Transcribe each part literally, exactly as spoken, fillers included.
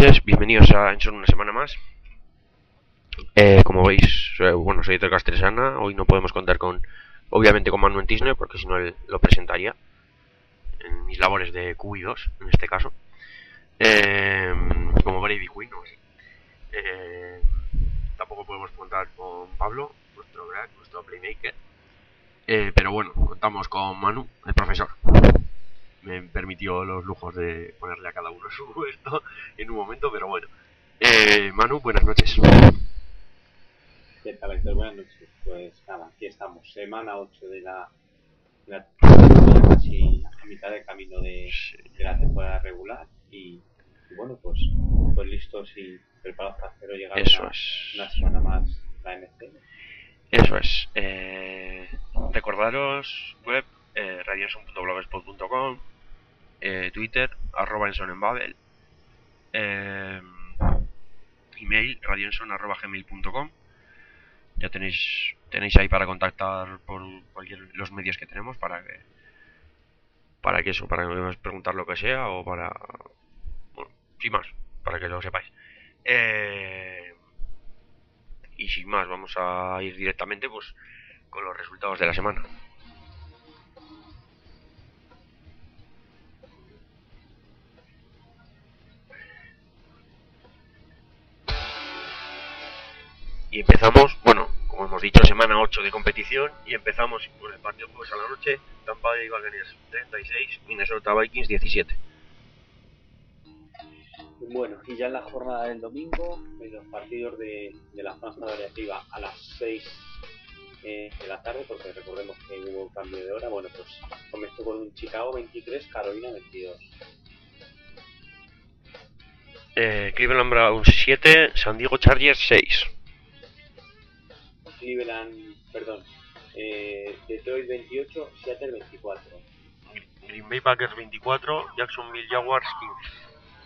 noches, bienvenidos a Enson una semana más. Eh, como veis, soy, bueno, soy Héctor Castresana. Hoy no podemos contar con, obviamente, con Manu en Tisne, porque si no él lo presentaría en mis labores de Q I dos, en este caso. Eh, como Brady Quinn, o así. Eh, tampoco podemos contar con Pablo, nuestro crack, nuestro playmaker. Eh, pero bueno, contamos con Manu, el profesor. Me permitió los lujos de ponerle a cada uno su puesto en un momento, pero bueno. Eh, Manu, buenas noches. ¿Qué tal, Héctor? Buenas noches. Pues nada, aquí estamos. Semana ocho de la, de la temporada, casi a mitad de camino de, de la temporada regular. Y, y bueno, pues, pues listos y preparados para hacer llegar Eso una, es. una semana más la N F L. Eso es. Eh, recordaros web, eh, radioson punto blogspot punto com, eh, Twitter, arroba enson en babel, eh, email, radioson arroba gmail punto com. Ya tenéis tenéis ahí para contactar por cualquier los medios que tenemos para que para que eso, para que me preguntar lo que sea o para, bueno, sin más, para que lo sepáis. Eh, y sin más, vamos a ir directamente pues con los resultados de la semana. Y empezamos, bueno, como hemos dicho, semana ocho de competición. Y empezamos con el partido jueves a la noche. Tampa Bay Buccaneers treinta y seis, Minnesota Vikings diecisiete. Bueno, y ya en la jornada del domingo, en los partidos de, de la franja variativa a las seis eh, de la tarde, porque recordemos que hubo un cambio de hora. Bueno, pues comenzó con un Chicago veintitrés, Carolina veintidós. Eh, Cleveland Browns siete, San Diego Chargers seis. Cleveland, perdón, eh, Detroit veintiocho, Seattle veinticuatro. Green Bay Packers veinticuatro, Jacksonville Jaguars quince.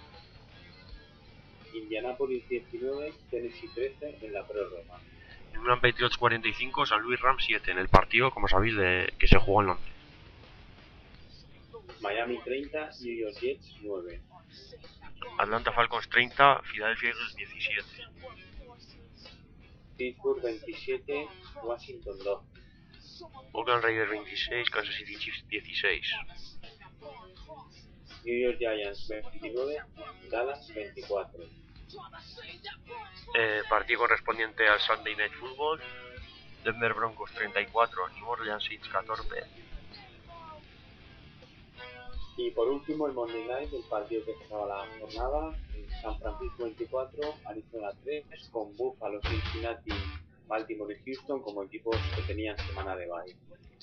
Indianapolis diecinueve, Tennessee trece en la prórroga. New England Patriots cuarenta y cinco, San Luis Rams siete en el partido, como sabéis, de, que se jugó en Londres. Miami treinta, New York Jets nueve. Atlanta Falcons treinta, Philadelphia Eagles diecisiete. Pittsburgh veintisiete, Washington dos. Oakland Raiders veintiséis, Kansas City Chiefs dieciséis. New York Giants veintinueve, Dallas veinticuatro. Eh, partido correspondiente al Sunday Night Football. Denver Broncos treinta y cuatro, New Orleans Saints catorce. Y por último el Monday Night, el partido que cerraba la jornada, San Francisco veinticuatro, Arizona tres, con Buffalo, Cincinnati, Baltimore y Houston como equipos que tenían semana de bye.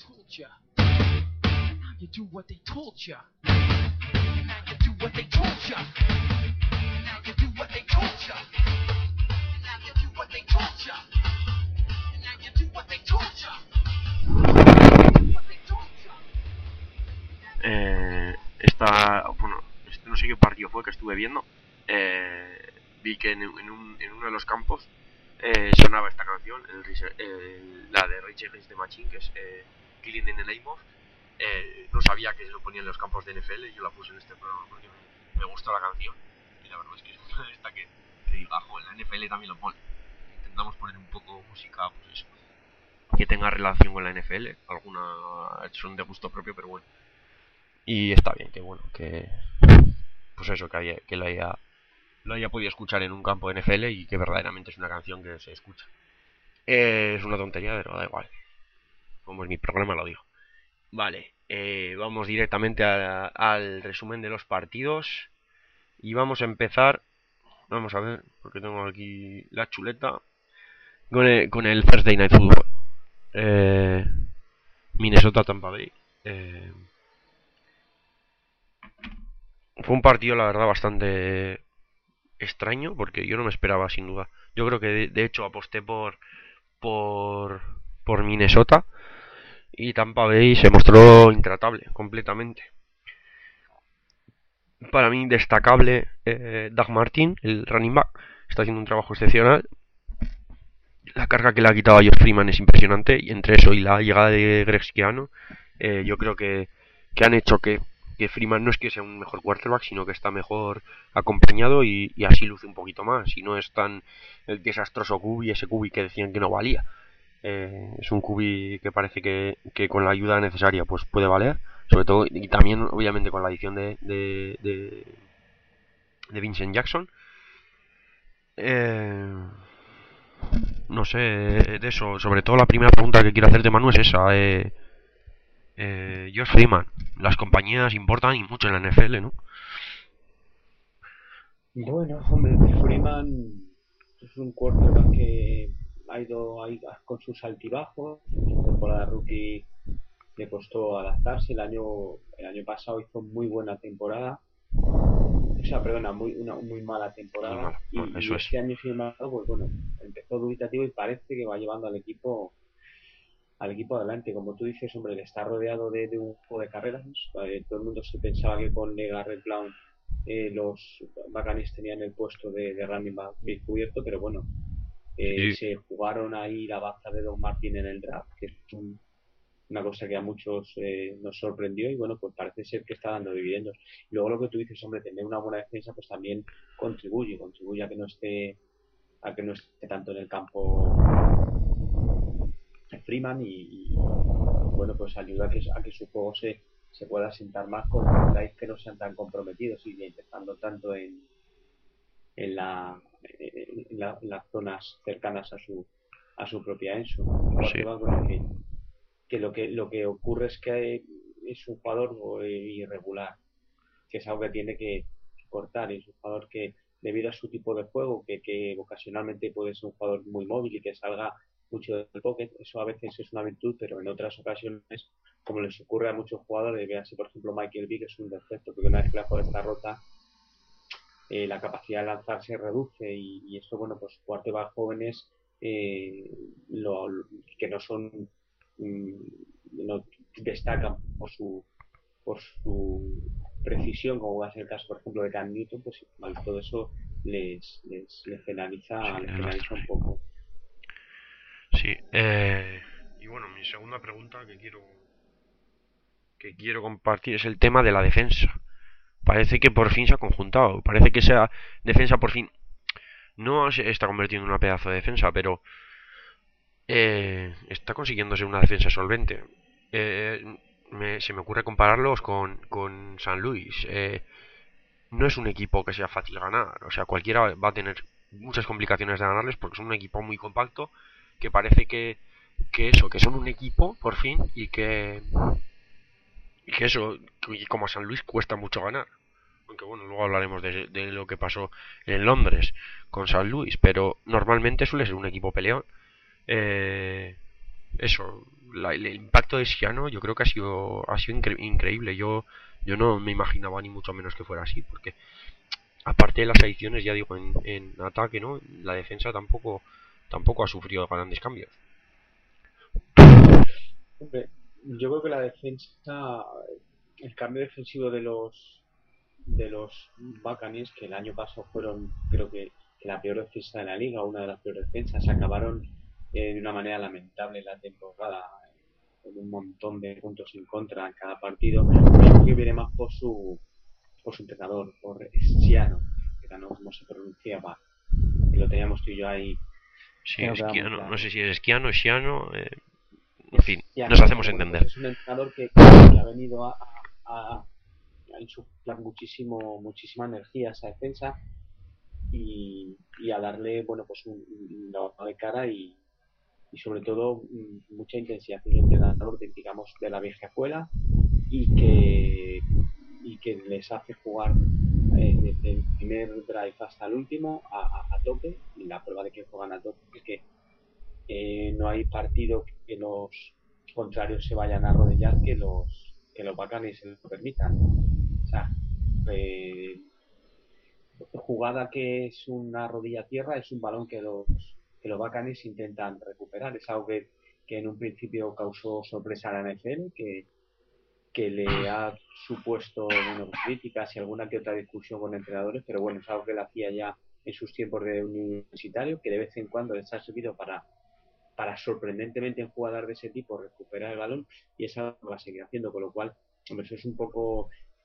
Eh, esta, bueno, este no sé qué partido fue que estuve viendo. Eh, vi que en, en, un, en uno de los campos eh, sonaba esta canción, el, el, la de Rage Against the Machine, que es eh, Killing in the Name of. Eh, no sabía que se lo ponía en los campos de N F L, yo la puse en este programa porque me, me gustó la canción. Y la verdad es que es una de estas que, que digo, ah, joder, la N F L también lo pone. Intentamos poner un poco música, pues eso, que tenga relación con la N F L, alguna son de gusto propio, pero bueno. Y está bien, que bueno, que pues eso, que, haya, que lo, haya, lo haya podido escuchar en un campo de N F L y que verdaderamente es una canción que se escucha. Eh, es una tontería, pero da igual. Como es mi programa, lo digo. Vale, eh, vamos directamente a, al resumen de los partidos. Y vamos a empezar, vamos a ver, porque tengo aquí la chuleta, con el, con el Thursday Night Football. Eh, Minnesota Tampa Bay. Eh, Fue un partido, la verdad, bastante extraño, porque yo no me esperaba, sin duda. Yo creo que, de, de hecho, aposté por, por por Minnesota, y Tampa Bay se mostró intratable, completamente. Para mí, destacable, eh, Doug Martin, el running back, está haciendo un trabajo excepcional. La carga que le ha quitado a Josh Freeman es impresionante, y entre eso y la llegada de Greg Schiano, eh, yo creo que, que han hecho que que Freeman no es que sea un mejor quarterback, sino que está mejor acompañado y, y así luce un poquito más. Y no es tan el desastroso Q B, ese Q B que decían que no valía. Eh, es un Q B que parece que, que con la ayuda necesaria pues puede valer. Sobre todo, y también obviamente con la adición de, de, de, de Vincent Jackson. Eh, no sé, de eso. Sobre todo la primera pregunta que quiero hacerte, Manu, es esa. Eh, eh, Josh Freeman. Las compañías importan y mucho en la N F L, ¿no? Bueno, hombre, Freeman es un quarterback que ha ido ahí con sus altibajos. Su temporada rookie le costó adaptarse. El año, el año pasado hizo muy buena temporada. O sea, perdona, muy, una muy mala Muy temporada. mala. No, Y, y eso es. este año, sin embargo, pues bueno, empezó dubitativo y parece que va llevando al equipo al equipo adelante. Como tú dices, hombre, le está rodeado de, de un juego de carreras. Eh, todo el mundo se pensaba que con Garrett Brown eh, los Bacanes tenían el puesto de, de running back bien cubierto, pero bueno, eh, Sí, sí. se jugaron ahí la baza de Don Martin en el draft, que es un, una cosa que a muchos eh, nos sorprendió y bueno, pues parece ser que está dando dividendos. Y luego lo que tú dices, hombre, tener una buena defensa pues también contribuye, contribuye a que no esté a que no esté tanto en el campo Freeman y, y, bueno, pues ayuda a que, a que su juego se, se pueda sentar más con drives que no sean tan comprometidos y intentando tanto en, en, la, en, la, en, las zonas cercanas a su a su propia Enso. Un Sí. quarterback bueno, que, que, lo que lo que ocurre es que es un jugador irregular, que es algo que tiene que cortar, es un jugador que debido a su tipo de juego, que, que ocasionalmente puede ser un jugador muy móvil y que salga mucho del pocket, eso a veces es una virtud, pero en otras ocasiones, como les ocurre a muchos jugadores, véanse por ejemplo Michael Vick, es un defecto, porque una vez que la jugada está rota, eh, la capacidad de lanzar se reduce y, y esto, bueno, pues quarterbacks jóvenes eh, lo, lo, que no son, mm, no destacan por su por su precisión, como va a ser el caso, por ejemplo, de Cam Newton, pues igual todo eso les, les, les Sí, penaliza, les es lastra, penaliza un sí. poco. Sí. Eh, y bueno, mi segunda pregunta que quiero que quiero compartir es el tema de la defensa. Parece que por fin se ha conjuntado. Parece que esa defensa por fin no se está convirtiendo en una pedazo de defensa, pero eh, está consiguiendo ser una defensa solvente. Eh, me- se me ocurre compararlos con, con San Luis. Eh, no es un equipo que sea fácil ganar. O sea, cualquiera va a tener muchas complicaciones de ganarles porque son un equipo muy compacto que parece que, que eso, que son un equipo por fin y que, y que eso, y como a San Luis cuesta mucho ganar. Aunque bueno, luego hablaremos de, de lo que pasó en Londres con San Luis, pero normalmente suele ser un equipo peleón. Eh, eso, la- el impacto de Siano yo creo que ha sido, ha sido incre- increíble. Yo, yo no me imaginaba ni mucho menos que fuera así, porque aparte de las adiciones, ya digo, en, en ataque, ¿no? La defensa tampoco, tampoco ha sufrido grandes cambios. Hombre, yo creo que la defensa, el cambio defensivo de los de los Buccaneers, que el año pasado fueron, creo que, la peor defensa de la liga, una de las peores defensas, acabaron eh, de una manera lamentable la temporada, con un montón de puntos en contra en cada partido. Yo creo que viene más por su por su entrenador, por Siano, que era no como se pronunciaba, que lo teníamos tú y yo ahí, Sí, que no queda muy Esquiano, no claro. sé si es Esquiano, Siano, eh, en Es fin, nos Siano, hacemos pero bueno, pues entender. es un entrenador que, que, que ha venido a, a, a insuflar muchísimo, muchísima energía a esa defensa y, y a darle, bueno, pues un, un lavado de cara y, y sobre todo mm, mucha intensidad. Es un entrenador, de, digamos, de la vieja escuela y que, y que les hace jugar eh, desde el primer drive hasta el último a, a, a tope. Y la prueba de que juegan a tope es que eh, no hay partido que los contrarios se vayan a arrodillar que los que los bacanes se lo permitan. O sea, eh, jugada que es una rodilla a tierra es un balón que los que los bacanes intentan recuperar. Es algo que, que en un principio causó sorpresa a la N F L, que que le ha supuesto bueno, críticas y alguna que otra discusión con entrenadores, pero bueno, es algo que él hacía ya en sus tiempos de universitario, que de vez en cuando les ha servido para, para sorprendentemente en jugadores de ese tipo recuperar el balón y es algo que va a seguir haciendo, con lo cual, hombre, eso es un poco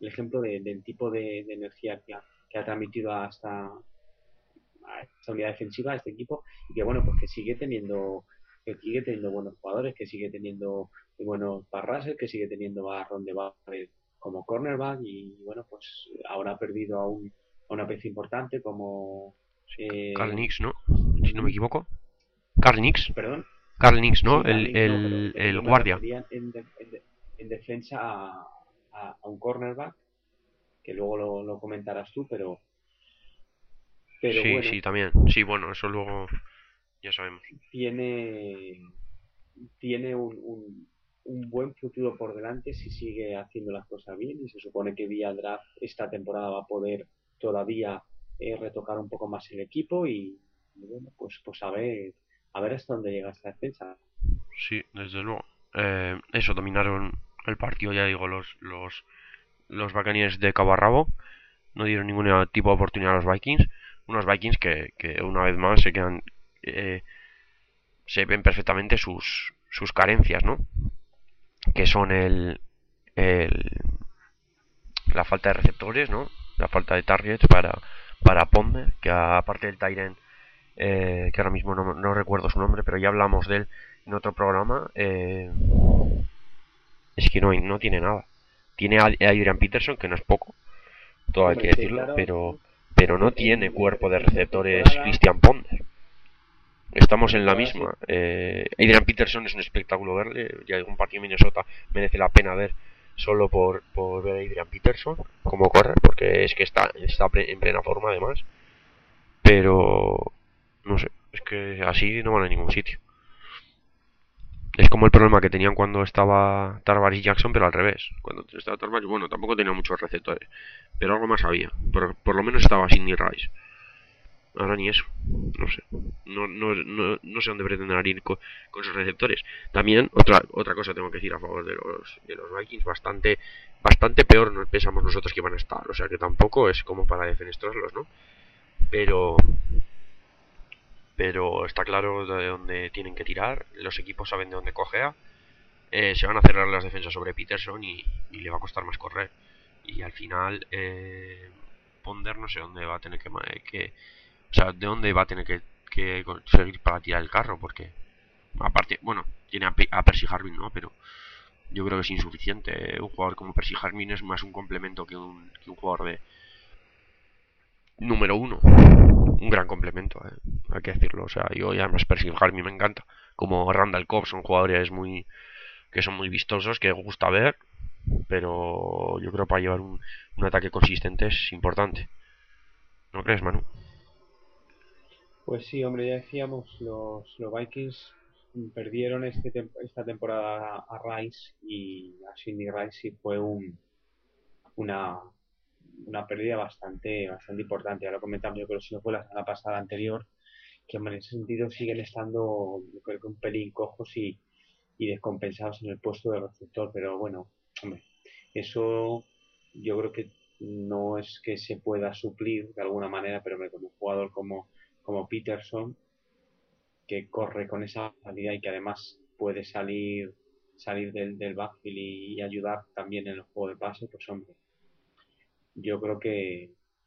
el ejemplo de, del tipo de, de energía que ha, que ha transmitido a esta, a esta unidad defensiva, a este equipo, y que bueno, pues que sigue teniendo que sigue teniendo buenos jugadores, que sigue teniendo buenos Barraser, que sigue teniendo a Ron de Barrel como cornerback, y bueno, pues ahora ha perdido a, un, a una pieza importante como Carl eh, Nix, ¿no? Si no me equivoco. Carl Nix. perdón, Carl Nix, ¿no? sí, El, Carlix no, pero, el, pero el yo me guardia. refería en, de, en, de, en defensa a, a, a, un cornerback, que luego lo, lo comentarás tú, pero pero Sí, bueno, sí, también. Sí, bueno, eso luego ya sabemos. tiene tiene un, un, un buen futuro por delante si sigue haciendo las cosas bien, y se supone que vía draft esta temporada va a poder todavía eh, retocar un poco más el equipo, y, y bueno, pues pues a ver a ver hasta dónde llega esta defensa. Sí, desde luego. Eh, eso, dominaron el partido, ya digo, los, los, los Buccaneers de cabo a rabo. No dieron ningún tipo de oportunidad a los Vikings. Unos Vikings que, que una vez más se quedan... Eh, se ven perfectamente sus, sus carencias, ¿no? Que son el, el la falta de receptores, ¿no? La falta de targets para, para Ponder, que aparte del Tyrant, eh, que ahora mismo no, no, recuerdo su nombre, pero ya hablamos de él en otro programa, eh, es que no, no tiene nada. Tiene a Adrian Peterson, que no es poco, todo hay Hombre, que es que decirlo, claro, pero, pero no en, tiene en, cuerpo de en receptores pretemporada Christian Ponder. en Estamos en la pretemporada sí. misma. Eh, Adrian Peterson es un espectáculo verle. Ya un partido en Minnesota merece la pena ver solo por, por ver a Adrian Peterson cómo corre, porque es que está, está en plena forma además. Pero no sé, es que así no van a ningún sitio. Es como el problema que tenían cuando estaba Tarvaris Jackson, pero al revés. Cuando estaba Tarvaris, bueno, tampoco tenía muchos receptores, pero algo más había. Por, por lo menos estaba Sidney Rice. Ahora ni eso. No sé. No, no, no, no sé dónde pretenderán ir con, con sus receptores. También, otra otra cosa tengo que decir a favor de los, de los Vikings. Bastante bastante peor nos pensamos nosotros que iban a estar. O sea que tampoco es como para defenestrarlos, ¿no? Pero pero está claro de dónde tienen que tirar. Los equipos saben de dónde cojea. Eh, se van a cerrar las defensas sobre Peterson y, y le va a costar más correr. Y al final, eh, Ponder no sé dónde va a tener que, que o sea, de dónde va a tener que, que conseguir para tirar el carro, porque aparte, bueno, tiene a, a Percy Harvin, ¿no? Pero yo creo que es insuficiente. Un jugador como Percy Harvin es más un complemento que un, que un jugador de número uno. Un gran complemento, ¿eh? Hay que decirlo. O sea, yo y además Percy Harvin me encanta. Como Randall Cobb, son jugadores muy que son muy vistosos, que gusta ver, pero yo creo que para llevar un, un ataque consistente es importante. ¿No crees, Manu? Pues sí, hombre, ya decíamos, los, los Vikings perdieron este tem esta temporada a Rice, y a Sidney Rice, sí fue un, una, una pérdida bastante bastante importante. Ya lo comentamos, yo creo que si no fue la semana pasada anterior, que en ese sentido siguen estando, yo creo que un pelín cojos y, y descompensados en el puesto de receptor, pero bueno, hombre, eso yo creo que no es que se pueda suplir de alguna manera, pero hombre, con un jugador como, como Peterson, que corre con esa habilidad y que además puede salir salir del, del backfield y, y ayudar también en el juego de pase, pues hombre, yo creo que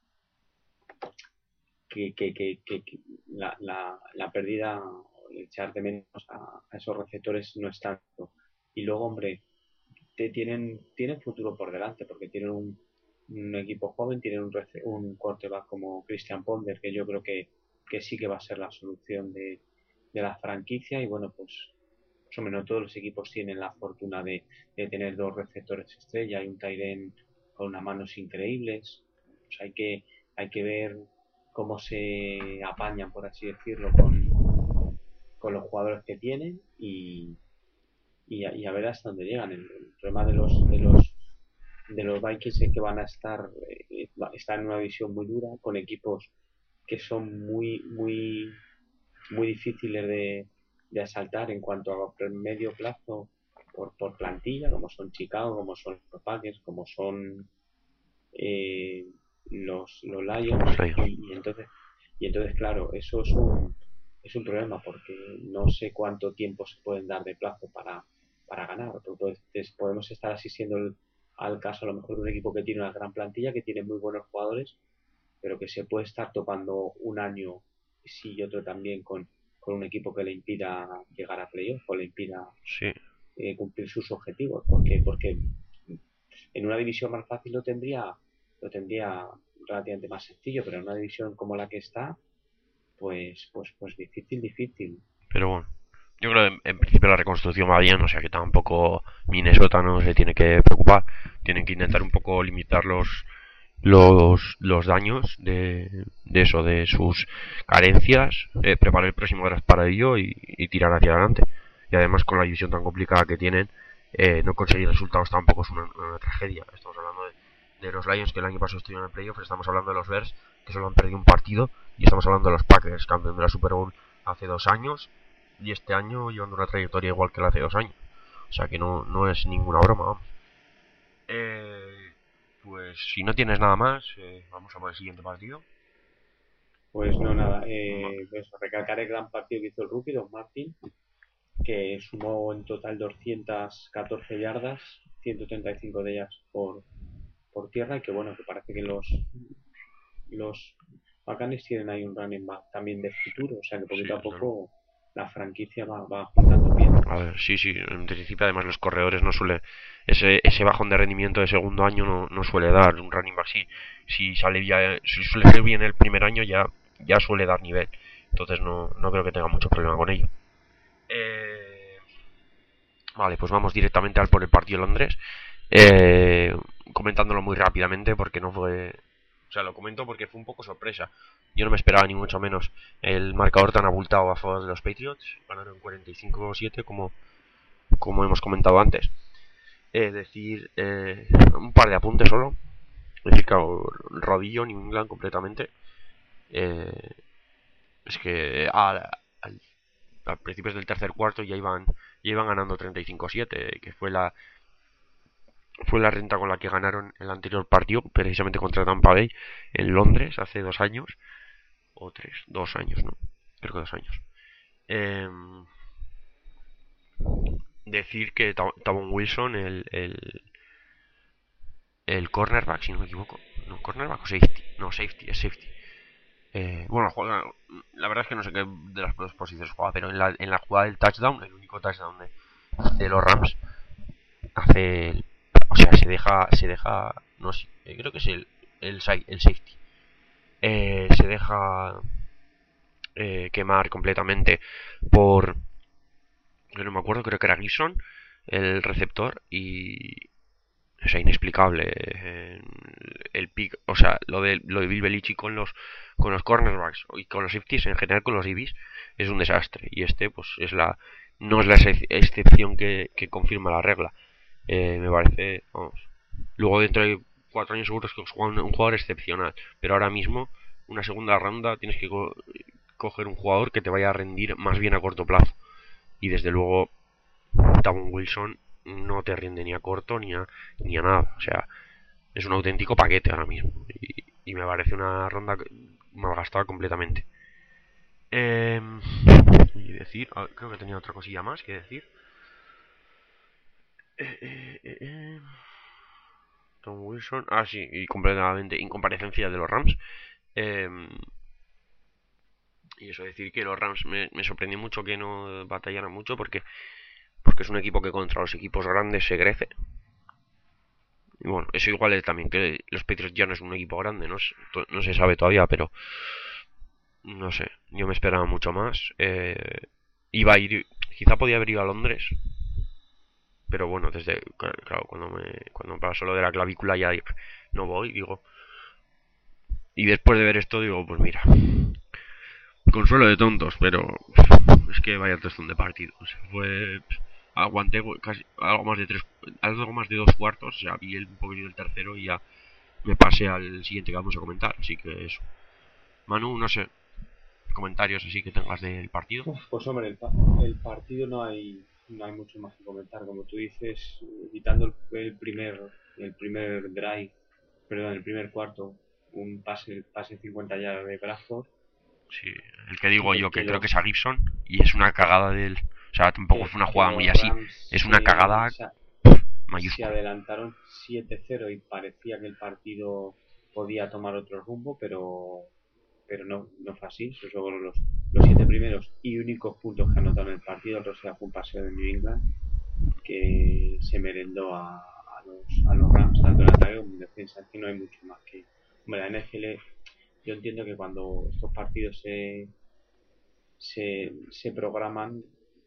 que, que, que, que la, la, la, pérdida, echar de menos a, a, esos receptores no es tanto. Y luego, hombre, te tienen, tienen futuro por delante, porque tienen un, un equipo joven, tienen un, un quarterback como Christian Ponder, que yo creo que, que sí que va a ser la solución de, de la franquicia. Y bueno, pues, pues hombre, no todos los equipos tienen la fortuna de, de tener dos receptores estrella y un tight end con unas manos increíbles. Pues hay que, hay que ver cómo se apañan, por así decirlo, con, con los jugadores que tienen, y, y, a, y a ver hasta dónde llegan. El, el problema de los, de los de los Vikings es que van a estar eh, están en una visión muy dura, con equipos que son muy muy muy difíciles de, de asaltar en cuanto a medio plazo por, por plantilla, como son Chicago, como son los Packers, como son eh, los, los Lions, y, y entonces y entonces claro, eso es un es un problema, porque no sé cuánto tiempo se pueden dar de plazo para, para ganar. Entonces podemos estar así siendo el, al caso a lo mejor de un equipo que tiene una gran plantilla, que tiene muy buenos jugadores, pero que se puede estar topando un año sí y otro también con, con un equipo que le impida llegar a playoff o le impida Sí, eh, cumplir sus objetivos. Porque, porque en una división más fácil lo tendría, lo tendría relativamente más sencillo, pero en una división como la que está, pues, pues, pues difícil, difícil. pero bueno. Yo creo que en, en principio la reconstrucción va bien, o sea que tampoco Minnesota no se tiene que preocupar. Tienen que intentar un poco limitar los, los, los daños de, de eso, de sus carencias, eh, preparar el próximo draft para ello y, y tirar hacia adelante. Y además con la división tan complicada que tienen, eh, no conseguir resultados tampoco es una, una tragedia. Estamos hablando de, de los Lions que el año pasado estuvieron en el playoff, estamos hablando de los Bears que solo han perdido un partido y estamos hablando de los Packers, campeón de la Super Bowl hace dos años y este año llevando una trayectoria igual que la hace dos años. O sea que no, no es ninguna broma, vamos. Eh, pues si no tienes nada más, eh, vamos a por el siguiente partido. Pues no, nada, eh, pues recalcar el gran partido que hizo el rookie, Don Martin, que sumó en total doscientas catorce yardas, ciento treinta y cinco de ellas por, por tierra, y que bueno, que parece que los, los Bacanes tienen ahí un running back también de futuro, o sea que Sí, poquito a desde luego. poco la franquicia va, va juntando piezas. A ver, sí, sí, en principio además los corredores no suele, ese, ese bajón de rendimiento de segundo año no, no suele dar un running back, sí, si sale ya, si suele ser bien el primer año ya, ya suele dar nivel, entonces no, no creo que tenga mucho problema con ello. Eh, vale, pues vamos directamente al por el partido de Londres, eh, comentándolo muy rápidamente porque no fue, o sea, lo comento porque fue un poco sorpresa. Yo no me esperaba ni mucho menos el marcador tan abultado a favor de los Patriots. Ganaron cuarenta y cinco siete como, como hemos comentado antes. Es decir, eh, un par de apuntes solo. Es decir, claro, rodillo New England completamente. Eh, es que a, al, a principios del tercer cuarto ya iban, ya iban ganando treinta y cinco siete, que fue la, fue la renta con la que ganaron el anterior partido, precisamente contra Tampa Bay, en Londres, hace dos años. O tres, dos años, ¿no? Creo que dos años. Eh, decir que Tavon Wilson, el, el, el cornerback, si no me equivoco. No, cornerback o safety. No, safety, es safety. Eh, bueno, juega, la verdad es que no sé qué de las dos posiciones juega, pero en la, en la jugada del touchdown, el único touchdown de, de los Rams, hace. El, o sea, se deja. Se deja. No sé, creo que es el, el, el safety. Eh, se deja eh, quemar completamente por. Yo no me acuerdo, creo que era Gibson, el receptor, y. O sea, inexplicable. Eh, el pick, o sea, lo de, lo de Bill Belichick con los, con los cornerbacks y con los safeties, en general con los D Bs, es un desastre. Y este, pues, es la. No es la excepción que, que confirma la regla. Eh, me parece, vamos. Luego dentro de cuatro años seguro es que es un jugador excepcional. Pero ahora mismo, una segunda ronda, tienes que co coger un jugador que te vaya a rendir más bien a corto plazo. Y desde luego, Tavon Wilson no te rinde ni a corto ni a, ni a nada. O sea, es un auténtico paquete ahora mismo. Y, y me parece una ronda malgastada completamente. Eh, y decir, creo que tenía otra cosilla más que decir. Eh, eh, eh, eh. Tom Wilson, ah, sí, y completamente incomparecencia de los Rams. Eh, y eso, decir que los Rams me, me sorprendió mucho que no batallaran mucho porque porque es un equipo que contra los equipos grandes se crece. Y bueno, eso igual es también que los Patriots ya no es un equipo grande, no, no se sabe todavía, pero no sé, yo me esperaba mucho más. Eh, iba a ir, quizá podía haber ido a Londres, pero bueno, desde, claro, cuando me, cuando me pasó lo de la clavícula ya no voy, digo. Y después de ver esto digo, pues mira, consuelo de tontos, pero es que vaya tostón de partido. O sea, fue, aguanté casi algo más de tres, algo más de dos cuartos, o sea, vi el, un poquito del tercero y ya me pasé al siguiente que vamos a comentar, así que eso. Manu, no sé, comentarios así que tengas del partido. Uf, pues hombre, el, pa el, partido no hay no hay mucho más que comentar, como tú dices, quitando el, el primer el primer drive, perdón, el primer cuarto, un pase pase cincuenta ya de Bradford. Sí, el que digo que, yo, que, que creo los, que es a Gibson, y es una cagada del. O sea, tampoco que, fue una que jugada muy los así. Rams Es una se, cagada. se, se mayúscula. adelantaron siete cero y parecía que el partido podía tomar otro rumbo, pero pero no, no fue así. Esos fueron los, los siete primeros y únicos puntos que anotaron en el partido. El otro sea fue un paseo de New England que se merendó a, a, los, a los Rams, tanto en ataque como en defensa. Aquí no hay mucho más que. Hombre, la N F L, yo entiendo que cuando estos partidos se, se, se programan,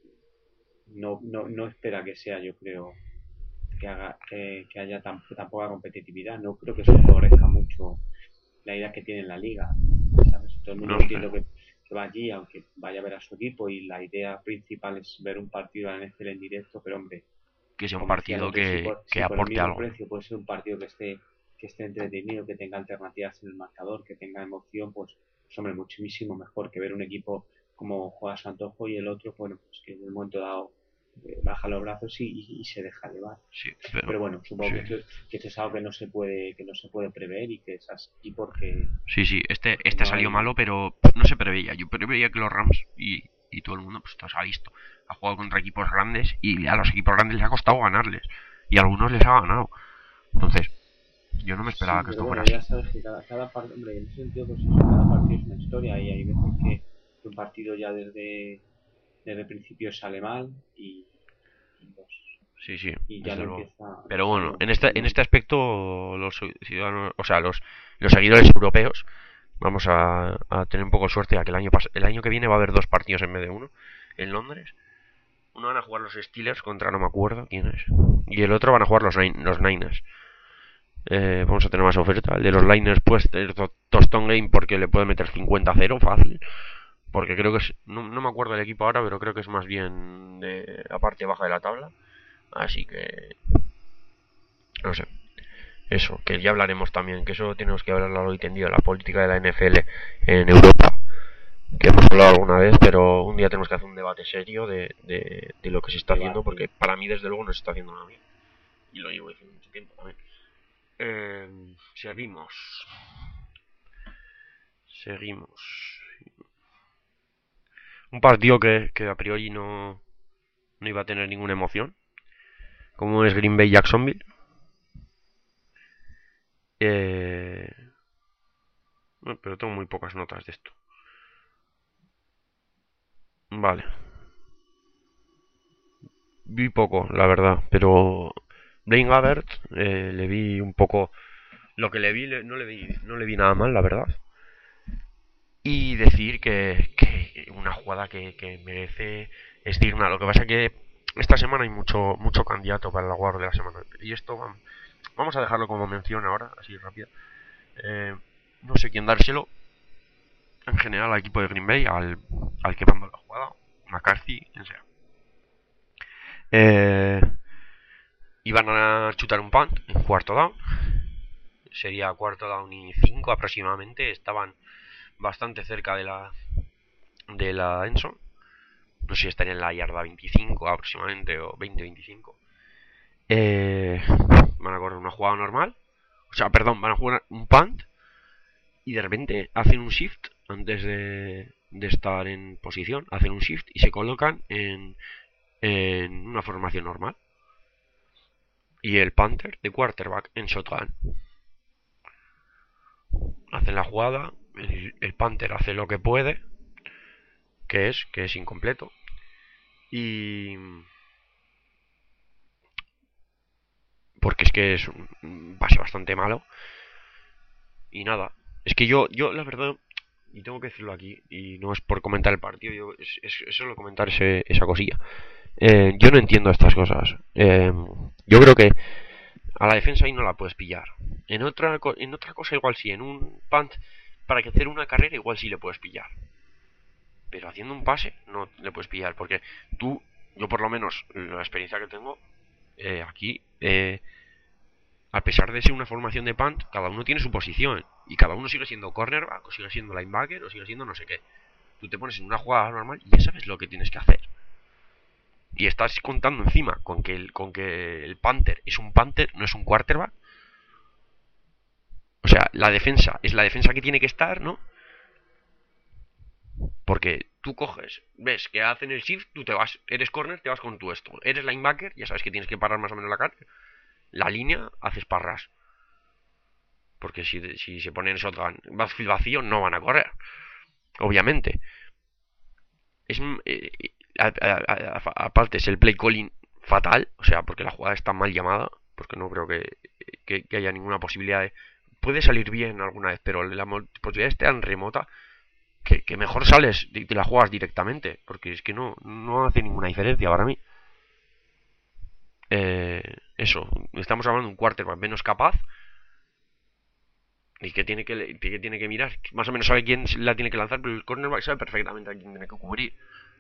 no, no, no espera que sea, yo creo, que, haga, que, que haya tan, tan poca competitividad. No creo que eso favorezca mucho la idea que tiene la liga, ¿sabes? Todo el mundo No sé. entiendo que, que va allí, aunque vaya a ver a su equipo, y la idea principal es ver un partido de la N F L en directo, pero hombre, Que sea un como decía el partido otro, si que, por, que si por el aporte mismo algo. precio puede ser un partido que esté que esté entretenido, que tenga alternativas en el marcador, que tenga emoción, pues, pues hombre, muchísimo mejor que ver un equipo como juega su antojo y el otro, bueno, pues que en un momento dado eh, baja los brazos y, y, y se deja llevar. Sí, pero... Pero bueno, supongo Sí. que esto, que esto es algo que no se puede que no se puede prever y que es así porque, Sí, sí, este, porque este no salió hay. malo, pero no se preveía. Yo preveía que los Rams y, y todo el mundo, pues esto se ha visto. Ha jugado contra equipos grandes y a los equipos grandes les ha costado ganarles. Y a algunos les ha ganado. Entonces, yo no me esperaba Sí, que pero esto fuera bueno, así. ya sabes que cada, cada partido, hombre, en ese sentido, pues eso, cada partido es una historia y hay veces que un partido ya desde, desde el principio sale mal y, y, los- Sí, sí, y ya desde no luego. empieza, no Pero sé, bueno, no, en este, en no, este aspecto, los ciudadanos, o sea, los, los seguidores europeos, vamos a, a tener un poco de suerte, ya que el año, pas- el año que viene va a haber dos partidos en vez de uno, en Londres. Uno van a jugar los Steelers contra no me acuerdo quién es. Y el otro van a jugar los, Nin- los Niners. Eh, vamos a tener más oferta. El de los Niners puede ser Tostón Game porque le puede meter cincuenta a cero fácil. Porque creo que es. No, no me acuerdo del equipo ahora, pero creo que es más bien de la parte baja de la tabla. Así que. No sé. Eso, que ya hablaremos también. Que eso tenemos que hablar largo y tendido. La política de la N F L en Europa. Que hemos hablado alguna vez, pero un día tenemos que hacer un debate serio de, de, de lo que se está haciendo. debate. Porque para mí, desde luego, no se está haciendo nada bien. Y lo llevo diciendo mucho tiempo también. Eh, seguimos. Seguimos. Un partido que, que a priori no, no iba a tener ninguna emoción, como es Green Bay Jacksonville. Eh, bueno, pero tengo muy pocas notas de esto. Vale. Vi poco, la verdad, pero Blaine Gabbert eh, le vi un poco. Lo que le vi, le, no, le vi no le vi nada mal, la verdad. Y decir que, que una jugada que, que merece es digna. Lo que pasa es que esta semana hay mucho mucho candidato para el Award de la semana. Y esto vamos a dejarlo como mención ahora, así rápida. Eh, no sé quién dárselo. En general al equipo de Green Bay, al, al que manda la jugada, McCarthy, quien sea. Eh, iban a chutar un punt en cuarto down. Sería cuarto down y cinco aproximadamente. Estaban bastante cerca de la de la Enson. No sé si estaría en la yarda veinticinco aproximadamente o veinte veinticinco. Eh, van a correr una jugada normal. O sea, perdón, van a jugar un punt y de repente hacen un shift antes de, de estar en posición, hacen un shift y se colocan en, en una formación normal. Y el punter de quarterback en shotgun. Hacen la jugada, el, el punter hace lo que puede, que es, que es incompleto. Y... porque es que es un pase bastante malo. Y nada, es que yo, yo la verdad, y tengo que decirlo aquí, y no es por comentar el partido, yo, es, es, es solo comentar ese, esa cosilla. Eh, yo no entiendo estas cosas. Eh, yo creo que a la defensa ahí no la puedes pillar. En otra, en otra cosa igual sí, en un punt para que hacer una carrera igual sí le puedes pillar. Pero haciendo un pase no le puedes pillar, porque tú, yo por lo menos, la experiencia que tengo eh, aquí, eh, a pesar de ser una formación de punt, cada uno tiene su posición. Y cada uno sigue siendo cornerback, o sigue siendo linebacker, o sigue siendo no sé qué. Tú te pones en una jugada normal y ya sabes lo que tienes que hacer. Y estás contando encima con que el, con que el punter es un punter, no es un quarterback. O sea, la defensa es la defensa que tiene que estar, ¿no? Porque tú coges, ves que hacen el shift, tú te vas, eres corner, te vas con tu esto. Eres linebacker, ya sabes que tienes que parar más o menos la cara. La línea, haces parras. Porque si, si se ponen shotgun backfield vacío, no van a correr. Obviamente. Es, eh, a, a, a, aparte es el play calling fatal. O sea, porque la jugada está mal llamada. Porque no creo que, que, que haya ninguna posibilidad de... Puede salir bien alguna vez, pero la posibilidad es tan remota que, que mejor sales y te la juegas directamente. Porque es que no, no hace ninguna diferencia para mí. Eh, eso, estamos hablando de un quarterback menos capaz y que tiene que, que tiene que mirar, más o menos sabe quién la tiene que lanzar, pero el cornerback sabe perfectamente a quién tiene que cubrir.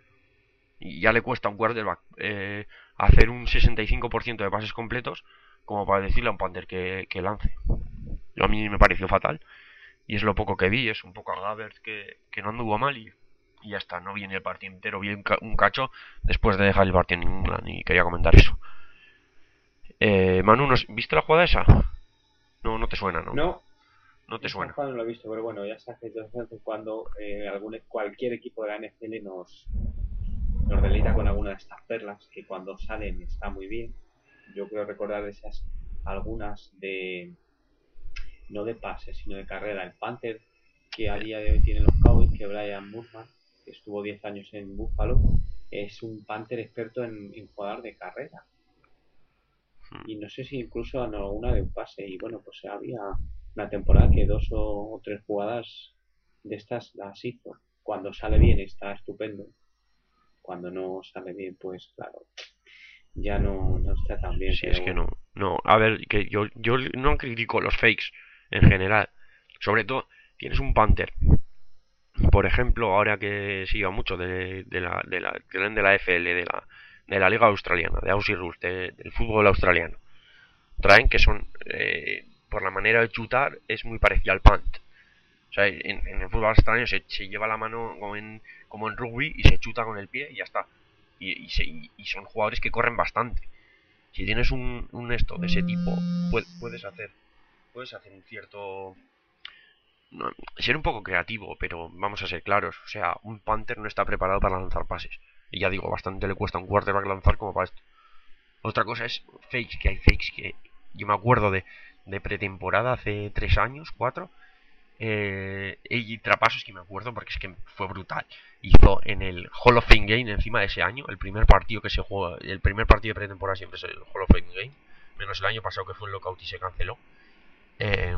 Y ya le cuesta a un quarterback eh, hacer un sesenta y cinco por ciento de pases completos como para decirle a un punter que, que lance. Yo a mí me pareció fatal y es lo poco que vi, es un poco a Gabbert que, que no anduvo mal y, y ya está, no vi ni el partido entero, vi un, ca un cacho después de dejar el partido en England y quería comentar eso. Eh, Manu, ¿viste la jugada esa? No, no te suena, ¿no? No, No te esta suena. jugada no lo he visto, pero bueno, ya sabes que de vez en cuando eh, algún, cualquier equipo de la N F L nos, nos deleita con alguna de estas perlas que cuando salen está muy bien. Yo creo recordar de esas algunas de no de pases, sino de carrera. El Panther que a día de hoy tienen los Cowboys, que Brian Murman, que estuvo diez años en Buffalo, es un Panther experto en, en jugador de carrera. Y no sé si incluso en alguna de un pase. Y bueno, pues había una temporada que dos o, o tres jugadas de estas las hizo. Cuando sale bien está estupendo. Cuando no sale bien, pues claro, ya no, no está tan bien. Sí, Pero es que bueno. no. No, a ver, que yo, yo no critico los fakes en general. Sobre todo, tienes un Panther. Por ejemplo, ahora que sigo mucho de, de, la, de, la, de la F L, de la, de la Liga Australiana, de Aussie Rules, de, del fútbol australiano. Traen que son, eh, por la manera de chutar, es muy parecido al punt. O sea, en, en el fútbol australiano se, se lleva la mano como en, como en rugby y se chuta con el pie y ya está. Y, y, se, y, y son jugadores que corren bastante. Si tienes un, un esto de ese tipo, puedes hacer puedes hacer un cierto... No, ser un poco creativo, pero vamos a ser claros. O sea, un Panther no está preparado para lanzar pases. Y ya digo, bastante le cuesta a un quarterback lanzar como para esto. Otra cosa es fakes, que hay fakes que... Yo me acuerdo de, de pretemporada hace tres años, cuatro. Eh, y trapasos que me acuerdo porque es que fue brutal. Hizo en el Hall of Fame Game encima de ese año, el primer partido que se juega, el primer partido de pretemporada siempre es el Hall of Fame Game, menos el año pasado que fue el lockout y se canceló. Eh,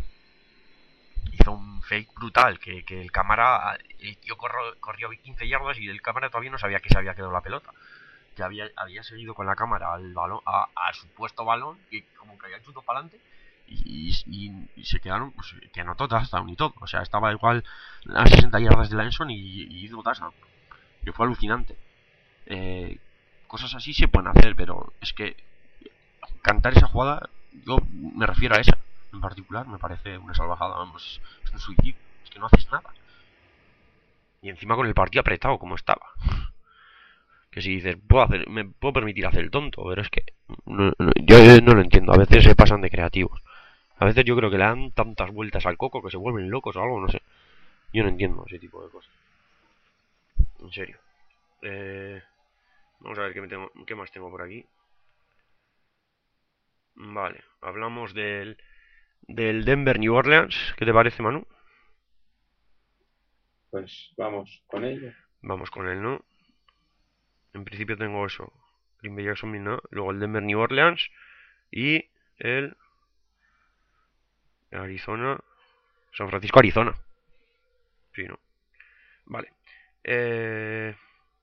hizo un fake brutal, que, que el cámara, el tío corrió, corrió quince yardas y el cámara todavía no sabía que se había quedado la pelota. Que había, había seguido con la cámara al balón, a, al supuesto balón, y como que había chutado para adelante. Y, y, y se quedaron, pues, que anotó touchdown y todo. O sea, estaba igual a sesenta yardas de Lanson y, y hizo touchdown. Que fue alucinante. Eh, cosas así se pueden hacer, pero es que cantar esa jugada, yo me refiero a esa en particular, me parece una salvajada, vamos, es un suicidio. Es que no haces nada. Y encima con el partido apretado como estaba. Que si dices, puedo hacer, me puedo permitir hacer el tonto, pero es que no, no, yo no lo entiendo. A veces se pasan de creativos. A veces yo creo que le dan tantas vueltas al coco que se vuelven locos o algo, no sé. Yo no entiendo ese tipo de cosas. En serio. Eh, vamos a ver qué, me tengo, qué más tengo por aquí. Vale, hablamos del, del Denver New Orleans. ¿Qué te parece, Manu? Pues vamos con ello. Vamos con él, ¿no? En principio tengo eso. Green Bay Jacksonville, ¿no? Luego el Denver New Orleans. Y el Arizona. San Francisco, Arizona. Sí, ¿no? Vale. Eh,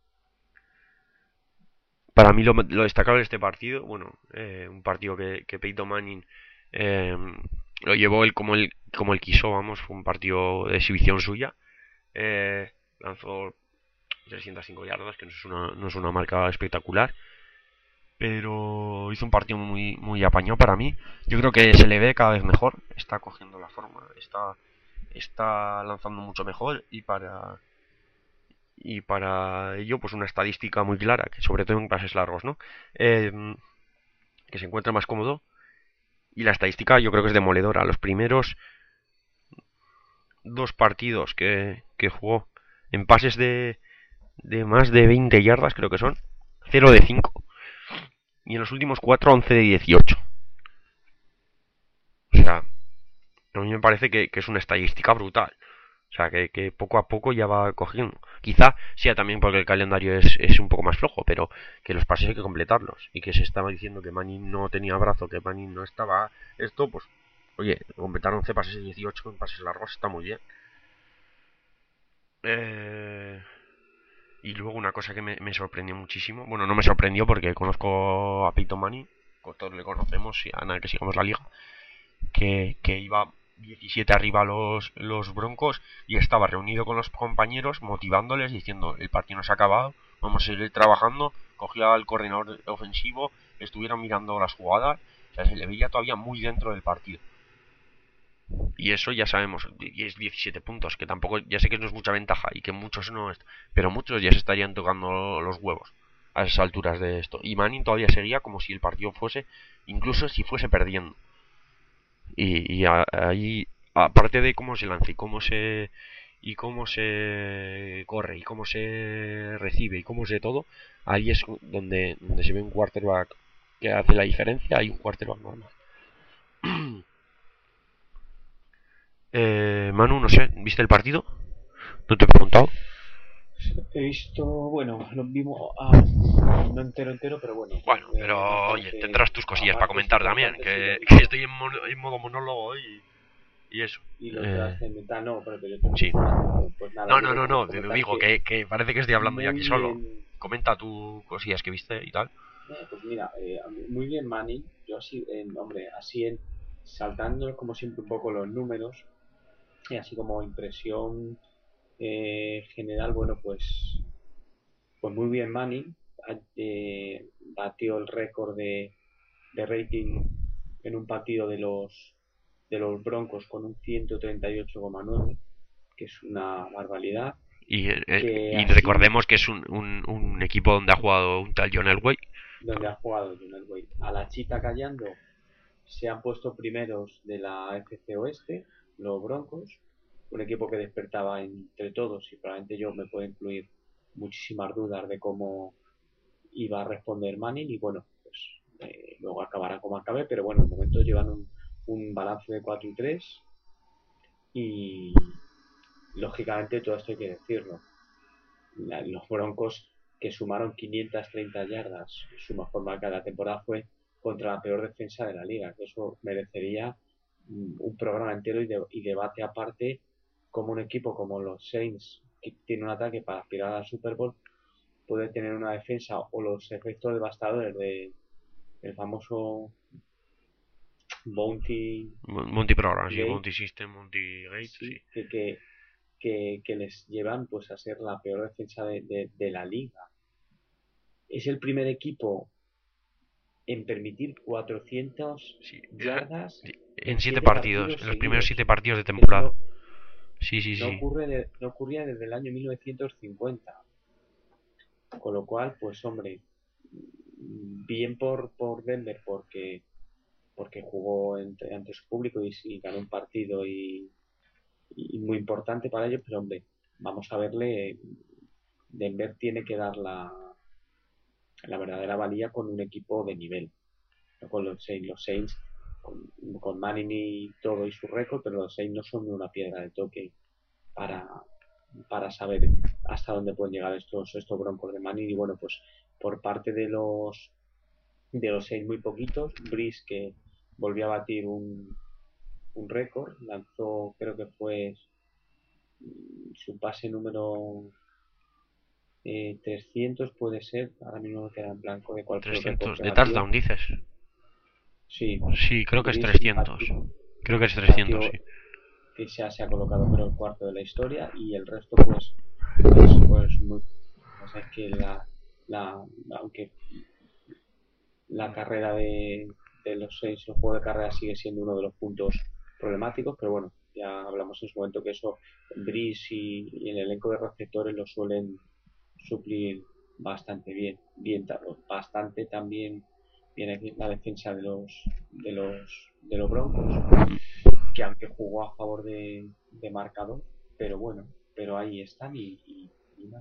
para mí lo, lo destacable de este partido, bueno, eh, un partido que, que Peyton Manning eh, lo llevó él como él, como él quiso, vamos, fue un partido de exhibición suya. Eh, lanzó trescientas cinco yardas, que no es una, no es una marca espectacular, pero hizo un partido muy, muy apañado para mí. Yo creo que se le ve cada vez mejor, está cogiendo la forma, está, está lanzando mucho mejor y para y para ello pues una estadística muy clara, que sobre todo en pases largos, ¿no? Eh, que se encuentra más cómodo y la estadística yo creo que es demoledora. Los primeros dos partidos que, que jugó en pases de de más de veinte yardas, creo que son. Cero de cinco. Y en los últimos cuatro, once de dieciocho. O sea, a mí me parece que, que es una estadística brutal. O sea, que, que, poco a poco ya va cogiendo. Quizá sea también porque el calendario es, es, un poco más flojo, pero que los pases hay que completarlos. Y que se estaba diciendo que Manning no tenía brazo, que Manning no estaba esto, pues, oye, completar once pases de dieciocho con pases largos está muy bien. Eh... Y luego una cosa que me, me sorprendió muchísimo, bueno, no me sorprendió porque conozco a Peyton Manning, todos le conocemos y a nada que sigamos la liga, que, que iba diecisiete arriba los, los Broncos y estaba reunido con los compañeros motivándoles diciendo el partido no se ha acabado, vamos a seguir trabajando, cogía al coordinador ofensivo, estuvieron mirando las jugadas, o sea, se le veía todavía muy dentro del partido. Y eso ya sabemos, y es diecisiete puntos, que tampoco, ya sé que no es mucha ventaja y que muchos no, pero muchos ya se estarían tocando los huevos a esas alturas de esto. Y Manning todavía seguía como si el partido fuese, incluso si fuese perdiendo. Y, y a, ahí, aparte de cómo se lanza y cómo se y cómo se corre y cómo se recibe y cómo se todo, ahí es donde, donde se ve un quarterback que hace la diferencia y un quarterback normal. eh, Manu, no sé, ¿viste el partido? ¿No te he preguntado? He visto, bueno, lo vimos, ah, no entero, entero, pero bueno. Bueno, eh, pero oye, parte, tendrás tus cosillas para comentar también, que, sí, que estoy en, mono, en, modo monólogo y, y eso. Y lo Eh, trascendental, no, pero yo tengo sí. pues nada, No, yo no, lo no, que puedo no, te comentar digo que que, que parece que estoy hablando yo aquí muy solo. bien, Comenta tú cosillas que viste y tal. eh, pues mira, eh, muy bien Manny, yo así, en, hombre, así en, saltando como siempre un poco los números, y así como impresión eh, general, bueno, pues, pues muy bien Manny, eh, batió el récord de, de rating en un partido de los de los Broncos con un ciento treinta y ocho coma nueve, que es una barbaridad. Y, eh, Que y así, recordemos que es un, un, un, equipo donde ha jugado un tal John Elway. donde ha jugado John Elway, a la chita callando, se han puesto primeros de la F C Oeste, los Broncos, un equipo que despertaba entre todos y probablemente yo me puedo incluir muchísimas dudas de cómo iba a responder Manning y bueno, pues eh, luego acabará como acabe, pero bueno, en el momento llevan un, un balance de cuatro y tres y lógicamente todo esto hay que decirlo. La, los Broncos que sumaron quinientas treinta yardas, su mejor marca de la temporada fue contra la peor defensa de la liga, que eso merecería un programa entero y, de, y debate aparte como un equipo como los Saints, que tiene un ataque para aspirar al Super Bowl, puede tener una defensa o los efectos devastadores de el famoso Bounty Monty Program, sí, Gate, Monty System, Monty Gate, sí. sí, que, que, que, que, les llevan pues a ser la peor defensa de, de, de la liga. Es el primer equipo en permitir cuatrocientas sí. yardas En en siete siete partidos, partidos en los primeros seguidos. siete partidos de Eso temporada. no, Sí, sí, no, sí. ocurre de, no ocurría desde el año mil novecientos cincuenta. Con lo cual, pues hombre, bien por, por Denver porque porque jugó entre, ante su público y, y ganó un partido y, y, muy importante para ellos, pero hombre, vamos a verle, Denver tiene que dar la, la verdadera valía con un equipo de nivel, no con los Saints, los Saints con, con Manning y todo y su récord, pero los Saints no son una piedra de toque para, para saber hasta dónde pueden llegar estos, estos Broncos de Manning y bueno, pues por parte de los de los Saints muy poquitos, Breeze que volvió a batir un, un récord, lanzó creo que fue su pase número eh, trescientos puede ser, ahora mismo me queda en blanco de cuál fue el récord trescientos que de batió. touchdown, dices. Sí, Sí, creo que es Brice trescientos. batió, Creo que es trescientos, batió sí. que se, se ha colocado pero el cuarto de la historia y el resto pues pues, pues muy o sea, es que la, la aunque la carrera de, de los seis, el juego de carrera sigue siendo uno de los puntos problemáticos, pero bueno, ya hablamos en su momento que eso Brice y, y el elenco de receptores lo suelen suplir bastante bien, bien bastante también viene la defensa de los de los de los Broncos, que aunque jugó a favor de, de marcador, pero bueno, pero ahí están y, y, y nada, pues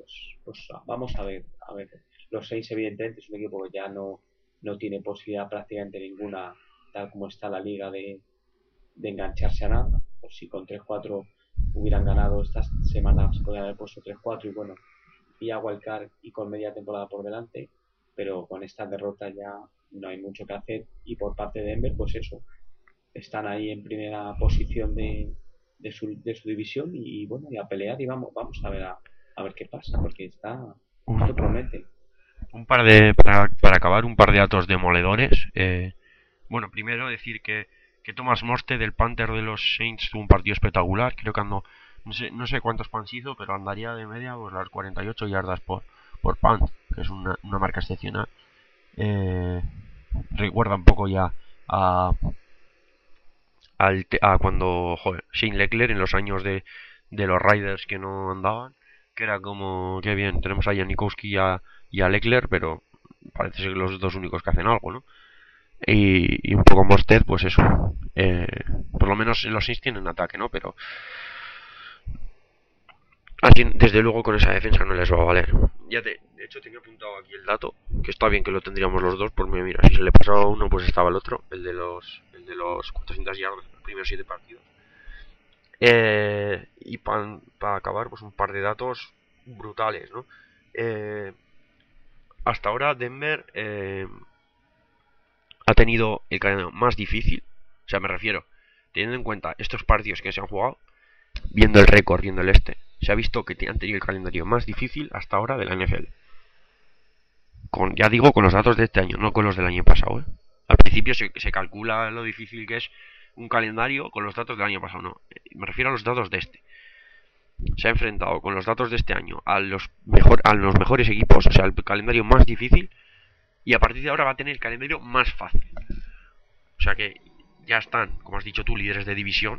pues, pues vamos a ver, a ver. Los Saints, evidentemente, es un equipo que ya no, no tiene posibilidad prácticamente ninguna, tal como está la liga, de, de engancharse a nada. Pues si con tres cuatro hubieran ganado esta semana, se podrían haber puesto tres cuatro y bueno, y a wildcard y con media temporada por delante, pero con esta derrota ya no hay mucho que hacer. Y por parte de Denver, pues eso, están ahí en primera posición de, de, su, de su división y bueno, y a pelear y vamos, vamos a ver a, a ver qué pasa, porque está, esto promete. Un par de, para, para acabar, un par de datos demoledores. Eh, bueno, primero decir que, que Thomas Morstead, del Panther de los Saints, tuvo un partido espectacular. Creo que andó, no sé, no sé cuántos punts hizo, pero andaría de media pues las cuarenta y ocho yardas por, por punt, que es una, una marca excepcional. Eh, recuerda un poco ya a, al, a cuando joder, Shane Leckler en los años de, de los Raiders que no andaban, que era como, qué bien, tenemos a Janikowski y a, y a Leckler, pero parece ser los dos únicos que hacen algo, ¿no? Y, y un poco Mosted, pues eso. Eh, por lo menos los Saints tienen ataque, ¿no? Pero así, desde luego con esa defensa no les va a valer. Ya te, de hecho tenía apuntado aquí el dato, que está bien que lo tendríamos los dos, porque mira, si se le pasaba a uno, pues estaba el otro, el de los, el de los cuatrocientos yardas, los primeros siete partidos. Eh, y para pa acabar, pues un par de datos brutales, ¿no? Eh, hasta ahora Denver eh, ha tenido el calendario más difícil. O sea, me refiero, teniendo en cuenta estos partidos que se han jugado, viendo el récord, viendo el este, se ha visto que han tenido el calendario más difícil hasta ahora de la N F L. Con, ya digo, con los datos de este año, no con los del año pasado, ¿eh? Al principio se, se calcula lo difícil que es un calendario con los datos del año pasado, no. Me refiero a los datos de este. Se ha enfrentado con los datos de este año a los, mejor, a los mejores equipos, o sea, el calendario más difícil, y a partir de ahora va a tener el calendario más fácil. O sea que ya están, como has dicho tú, líderes de división.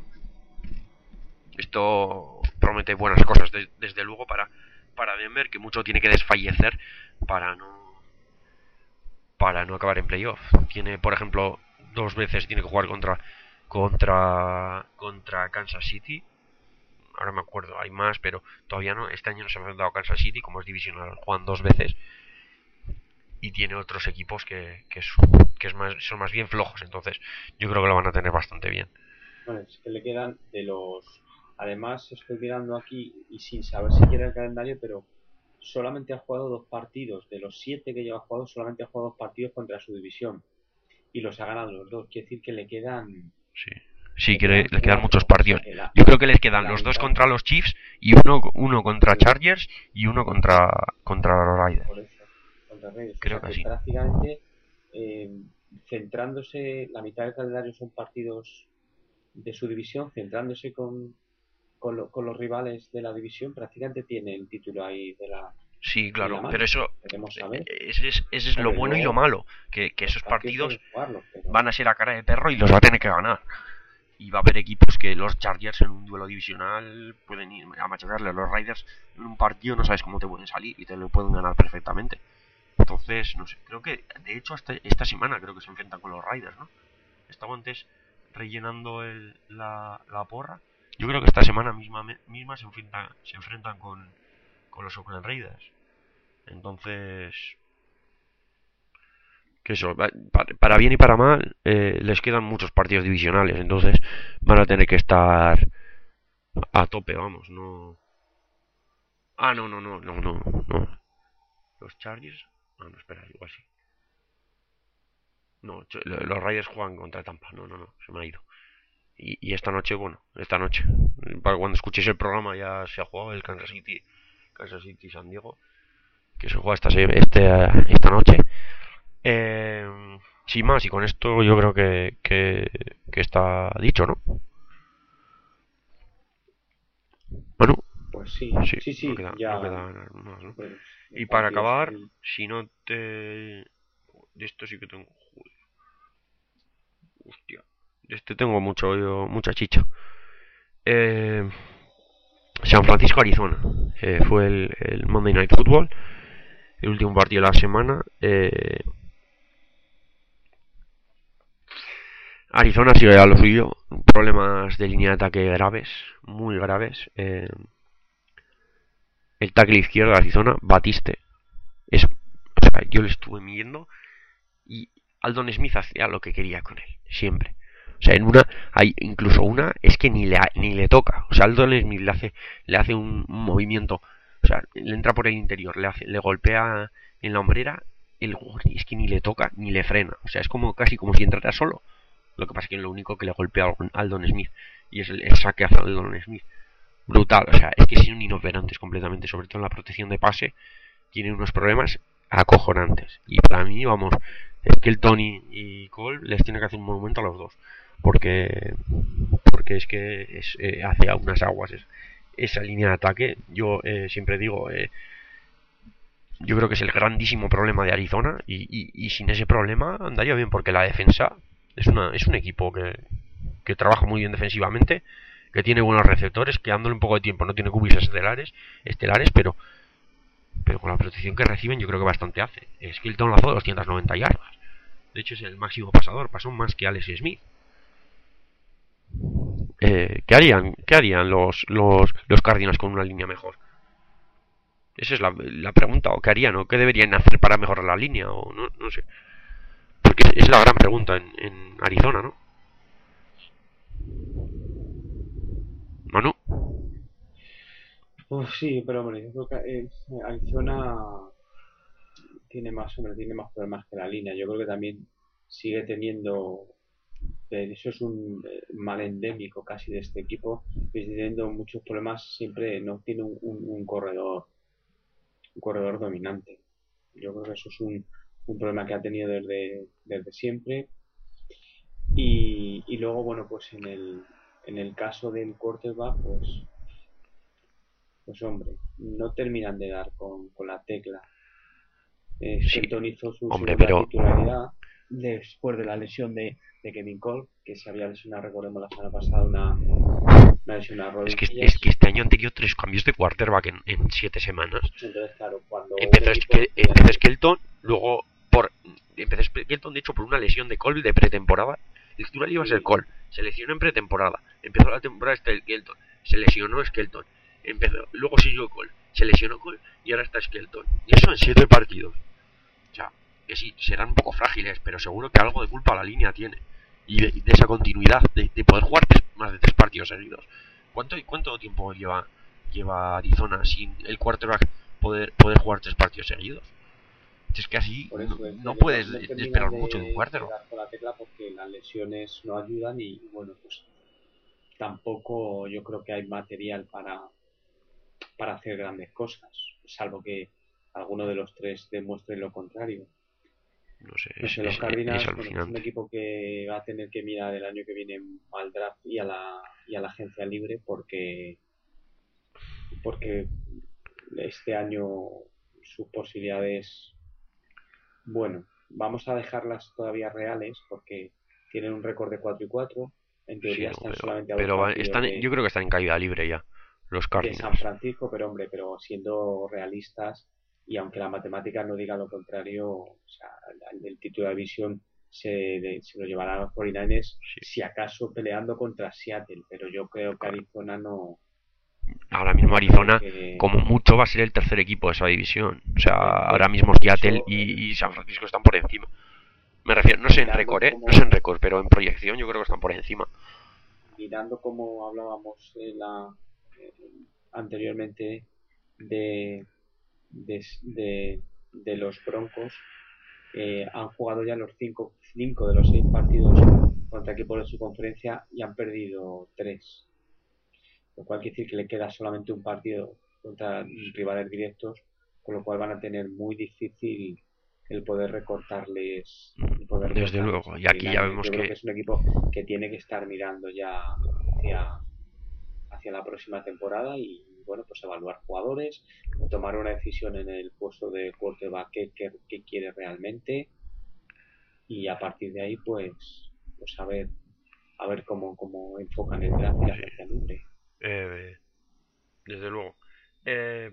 Esto promete buenas cosas, de, desde luego, para, para Denver, que mucho tiene que desfallecer para no para no acabar en playoff. Tiene, por ejemplo, dos veces tiene que jugar contra contra contra Kansas City. Ahora me acuerdo, hay más, pero todavía no. Este año no se ha enfrentado a Kansas City, como es divisional, juegan dos veces. Y tiene otros equipos que, que, es, que es más, son más bien flojos, entonces yo creo que lo van a tener bastante bien. Bueno, es que le quedan de los... Además, estoy mirando aquí y sin saber siquiera el calendario, pero solamente ha jugado dos partidos. De los siete que lleva jugado, solamente ha jugado dos partidos contra su división. Y los ha ganado los dos. Quiere decir que le quedan... Sí, sí que le, le quedan muchos partidos. Yo creo que les quedan los dos contra los Chiefs y uno, uno contra Chargers y uno contra, contra los Raiders. Por eso, contra Raiders. Creo o sea, que, que sí. Prácticamente, eh, centrándose, la mitad del calendario son partidos de su división, centrándose con, con, lo, con los rivales de la división, prácticamente tiene el título ahí de la... Sí, claro, pero eso, ese es, ese es lo bueno luego, y lo malo, que, que esos partidos, partidos jugarlo, pero... van a ser a cara de perro y los va a tener que ganar. Y va a haber equipos que los Chargers en un duelo divisional pueden ir a machacarle a los Raiders en un partido, no sabes cómo te pueden salir y te lo pueden ganar perfectamente. Entonces, no sé, creo que de hecho hasta esta semana creo que se enfrentan con los Raiders, ¿no? Estaba antes rellenando el, la, la porra. Yo creo que esta semana misma, misma se, enfrenta, se enfrentan con, con los Oakland Raiders. Entonces, que eso, para bien y para mal, eh, les quedan muchos partidos divisionales, entonces van a tener que estar a tope, vamos, no... Ah, no, no, no, no, no, no. Los Chargers... Ah, no, espera, igual sí. No, los Raiders juegan contra Tampa, no, no, no, se me ha ido. Y, y esta noche, bueno, esta noche, para cuando escuchéis el programa ya se ha jugado el Kansas City, Kansas City San Diego, que se juega esta, este, esta noche. Eh, sin más, y con esto yo creo que, que, que está dicho, ¿no? Bueno, pues sí, sí, sí, sí no queda, ya. No queda nada más, ¿no? Pues, y para acabar, sí. Si no te... De esto sí que tengo... Joder. Hostia. De este tengo mucho, yo, mucha chicha. Eh, San Francisco, Arizona. Eh, fue el, el Monday Night Football. El último partido de la semana. Eh, Arizona sigue a lo suyo. Problemas de línea de ataque graves. Muy graves. Eh, el tackle izquierdo de Arizona, Batiste, es, o sea, yo le estuve midiendo y Aldon Smith hacía lo que quería con él, siempre. O sea, en una, hay incluso una, es que ni le, ni le toca. O sea, Aldon Smith le hace, le hace un, un movimiento, o sea, le entra por el interior, le, hace, le golpea en la hombrera, el es que ni le toca ni le frena. O sea, es como casi como si entrara solo. Lo que pasa es que es lo único que le golpea a Aldon Smith. Y es el, el saque a Aldon Smith. Brutal, o sea, es que son inoperantes completamente, sobre todo en la protección de pase. Tienen unos problemas acojonantes. Y para mí, vamos, es que el Tony y Cole les tiene que hacer un monumento a los dos. Porque porque es que es, eh, hace a unas aguas es, esa línea de ataque. Yo eh, siempre digo, eh, yo creo que es el grandísimo problema de Arizona. Y, y, y sin ese problema andaría bien, porque la defensa es, una, es un equipo que, que trabaja muy bien defensivamente, que tiene buenos receptores, que dándole un poco de tiempo no tiene cubis estelares, estelares pero pero con la protección que reciben yo creo que bastante hace. Skilton lanzó doscientas noventa yardas. De hecho es el máximo pasador, pasó más que Alex Smith. Eh, ¿Qué harían? ¿Qué harían los, los, los Cardinals con una línea mejor? Esa es la, la pregunta. ¿O qué harían? ¿O qué deberían hacer para mejorar la línea? O no, no sé. Porque es la gran pregunta en, en Arizona, ¿no? Manu. Uf, sí, pero hombre, yo creo que eh, Arizona tiene más, hombre, tiene más problemas que la línea. Yo creo que también sigue teniendo, eh, eso es un eh, mal endémico casi de este equipo, que sigue teniendo muchos problemas, siempre no tiene un, un- un corredor, un corredor dominante. Yo creo que eso es un, un problema que ha tenido desde, desde siempre. Y, y luego, bueno, pues en el, en el caso del quarterback, pues, pues hombre, no terminan de dar con, con la tecla. Eh, Sí, Skelton hizo su hombre, segunda pero titularidad después de la lesión de, de Kevin Cole, que se había lesionado, recordemos, la semana pasada una, una lesión a es que, es rodillas. que este año han tenido tres cambios de quarterback en, en siete semanas. Entonces, claro, cuando un Empezó, equipo Ske- tiene empezó Skelton, luego por empezó Skelton de hecho por una lesión de Cole de pretemporada. El titular iba a ser sí, Cole, se lesionó en pretemporada, empezó la temporada está Skelton, se lesionó Skelton, empezó, luego siguió Cole, se lesionó Cole y ahora está Skelton. Y eso en siete partidos. O sea, que sí, serán un poco frágiles, pero seguro que algo de culpa la línea tiene. Y de, de esa continuidad, de, de poder jugar tres, más de tres partidos seguidos. ¿Cuánto, cuánto tiempo lleva, lleva Arizona sin el quarterback poder, poder jugar tres partidos seguidos? Es que así por no, eso es no que no, puedes no terminan esperar mucho de un de, de quarterback. dar con la tecla porque las lesiones no ayudan y bueno, pues tampoco yo creo que hay material para, para hacer grandes cosas, salvo que alguno de los tres demuestre lo contrario. No sé, No es, sé, los es, es Cardinals, bueno, pues un alucinante. equipo que va a tener que mirar el año que viene al draft y a la, y a la agencia libre porque, porque este año sus posibilidades, bueno, vamos a dejarlas todavía reales porque tienen un récord de cuatro y cuatro. En Sí, teoría no, están pero, solamente a dos pero partidos están, de, yo creo que están en caída libre ya, los de San Cardinals. Francisco, pero hombre, pero siendo realistas y aunque la matemática no diga lo contrario, o sea, el, el título de división se, de, se lo llevarán los cuarenta y nueve ers, Sí, si acaso peleando contra Seattle, pero yo creo que claro. Arizona no, Ahora mismo no creo Arizona, que... como mucho, va a ser el tercer equipo de esa división. O sea, De, ahora de, mismo de Seattle hecho, y, y San Francisco están por encima. Me refiero, no sé en mirando récord, ¿eh? No sé como en récord, pero en proyección yo creo que están por encima. mirando como hablábamos en la, eh, anteriormente de, de, de, de los Broncos, eh, han jugado ya los cinco, cinco de los seis partidos contra equipos de su conferencia y han perdido tres. Lo cual quiere decir que le queda solamente un partido contra rivales directos, con lo cual van a tener muy difícil el poder recortarles, el poder Desde recortarles luego. a Y aquí ya cuarenta y nueve. vemos Yo creo que que es un equipo que tiene que estar mirando ya hacia, hacia la próxima temporada y bueno, pues evaluar jugadores, tomar una decisión en el puesto de quarterback que, que, que quiere realmente y a partir de ahí pues pues a ver a ver cómo, cómo enfocan el draft y la sí, agencia libre. eh, desde luego. Eh,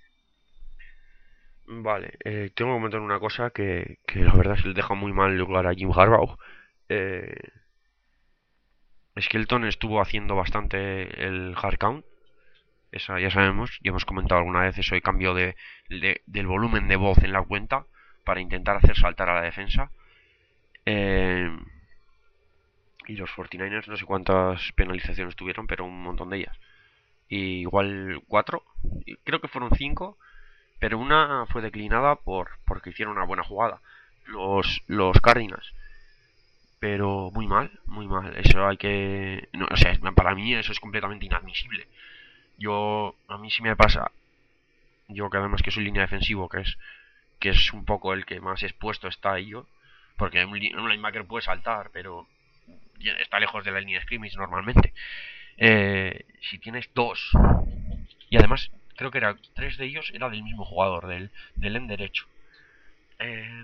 vale, eh, tengo que comentar una cosa que, que la verdad se le deja muy mal lugar a Jim Harbaugh. Eh, Skelton estuvo haciendo bastante el hard count esa ya sabemos, ya hemos comentado alguna vez eso de cambio de, de- del volumen de voz en la cuenta para intentar hacer saltar a la defensa. Eh, y los cuarenta y nueve ers no sé cuántas penalizaciones tuvieron, pero un montón de ellas. Y igual cuatro, creo que fueron cinco, pero una fue declinada por porque hicieron una buena jugada. Los, los Cardinals. Pero muy mal, muy mal. Eso hay que... No, o sea, para mí eso es completamente inadmisible. Yo, a mí sí me pasa, yo que además que soy línea defensivo, que es que es un poco el que más expuesto está ahí yo, porque un, un linebacker puede saltar, pero está lejos de la línea de scrimmage normalmente. Eh, si tienes dos, y además creo que era tres de ellos era del mismo jugador, del, del end derecho. Eh,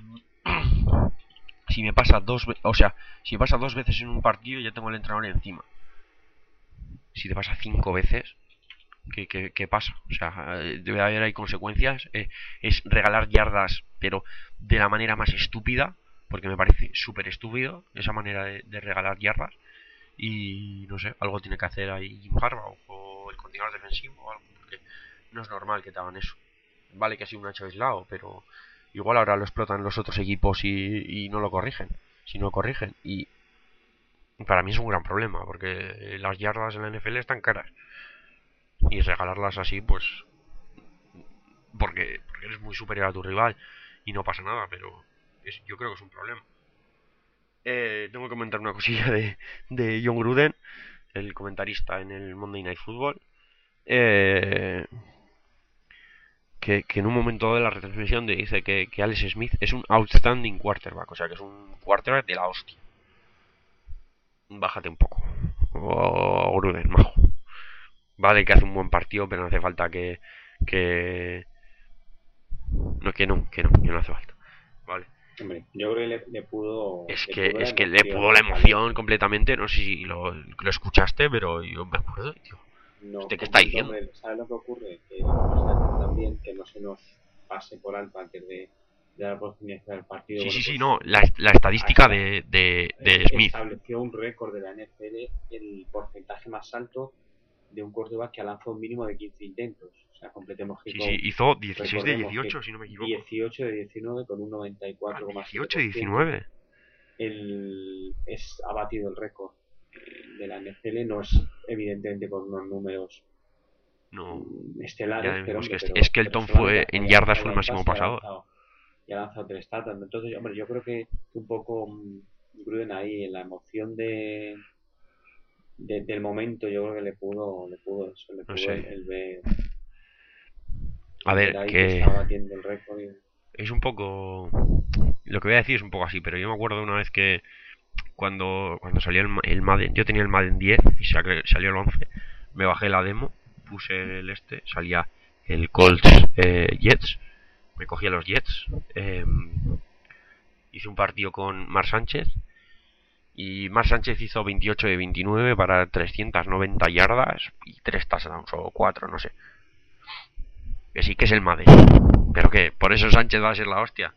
si me pasa dos, o sea, si me pasa dos veces en un partido ya tengo el entrenador encima. Si te pasa cinco veces, ¿Qué, qué, qué pasa? O sea, debe haber ahí consecuencias. Eh, es regalar yardas, pero de la manera más estúpida, porque me parece súper estúpido esa manera de, de regalar yardas. Y no sé, algo tiene que hacer ahí Jim Harbaugh o el coordinador defensivo o algo, porque no es normal que te hagan eso. Vale que ha sido un hecho aislado, pero igual ahora lo explotan los otros equipos y, y no lo corrigen. Si no lo corrigen. Y para mí es un gran problema, porque las yardas en la N F L están caras. Y regalarlas así, pues porque, porque eres muy superior a tu rival y no pasa nada, pero es, yo creo que es un problema. Eh, tengo que comentar una cosilla de, de John Gruden, el comentarista en el Monday Night Football, eh, que, que en un momento de la retransmisión dice que, que Alex Smith es un outstanding quarterback, o sea que es un quarterback de la hostia. Bájate un poco, o Gruden, majo. Vale que hace un buen partido, pero no hace falta que... que no, que no, que no, que no hace falta. Vale. Hombre, yo creo que le, le pudo. Es Le que, pudo la es que le emoción, pudo la emoción ¿vale? completamente. No sé si lo, lo escuchaste, pero yo me acuerdo, tío. No, ¿Usted qué está completo, diciendo? hombre. ¿Sabes lo que ocurre? Que vamos a decir también que no se nos pase por alto antes de, de dar por finalizar el partido. Sí, Bueno, sí, sí, pues no. La, la estadística hasta de, de, eh, de Smith. estableció un récord de la N F L, el porcentaje más alto de un quarterback que ha lanzado un mínimo de quince intentos. O sea, completemos que Sí, sí, con, hizo dieciséis de recordemos dieciocho, que si no me equivoco. dieciocho de diecinueve con un Ah, noventa y cuatro coma siete dieciocho por de ciento diecinueve. el, es, ha batido el récord de la N F L. No es evidentemente con unos números No, mm, ya estelares, pero decimos que hombre, es, pero, es que el pero Tom solamente fue ha, en fallado, ha yardas fue el fallado un máximo pase y ha pasador. lanzado, y ha lanzado tres tatas. Entonces, hombre, yo creo que un poco mmm, Gruden ahí en la emoción de, de, del momento, yo creo que le pudo, le pudo eso, le No pudo sé. el, el ver, A el ver ver, ahí que que estaba batiendo el récord. Y, es un poco... Lo que voy a decir es un poco así, pero yo me acuerdo de una vez que cuando, cuando salió el, el Madden, yo tenía el Madden diez y salió el once, me bajé la demo, puse el este, salía el Colts eh, Jets, me cogí a los Jets, eh, hice un partido con Mar Sánchez y Mar Sánchez hizo veintiocho de veintinueve para trescientas noventa yardas y tres touchdowns o cuatro, no sé. Que sí que es el Madden, pero que por eso Sánchez va a ser la hostia.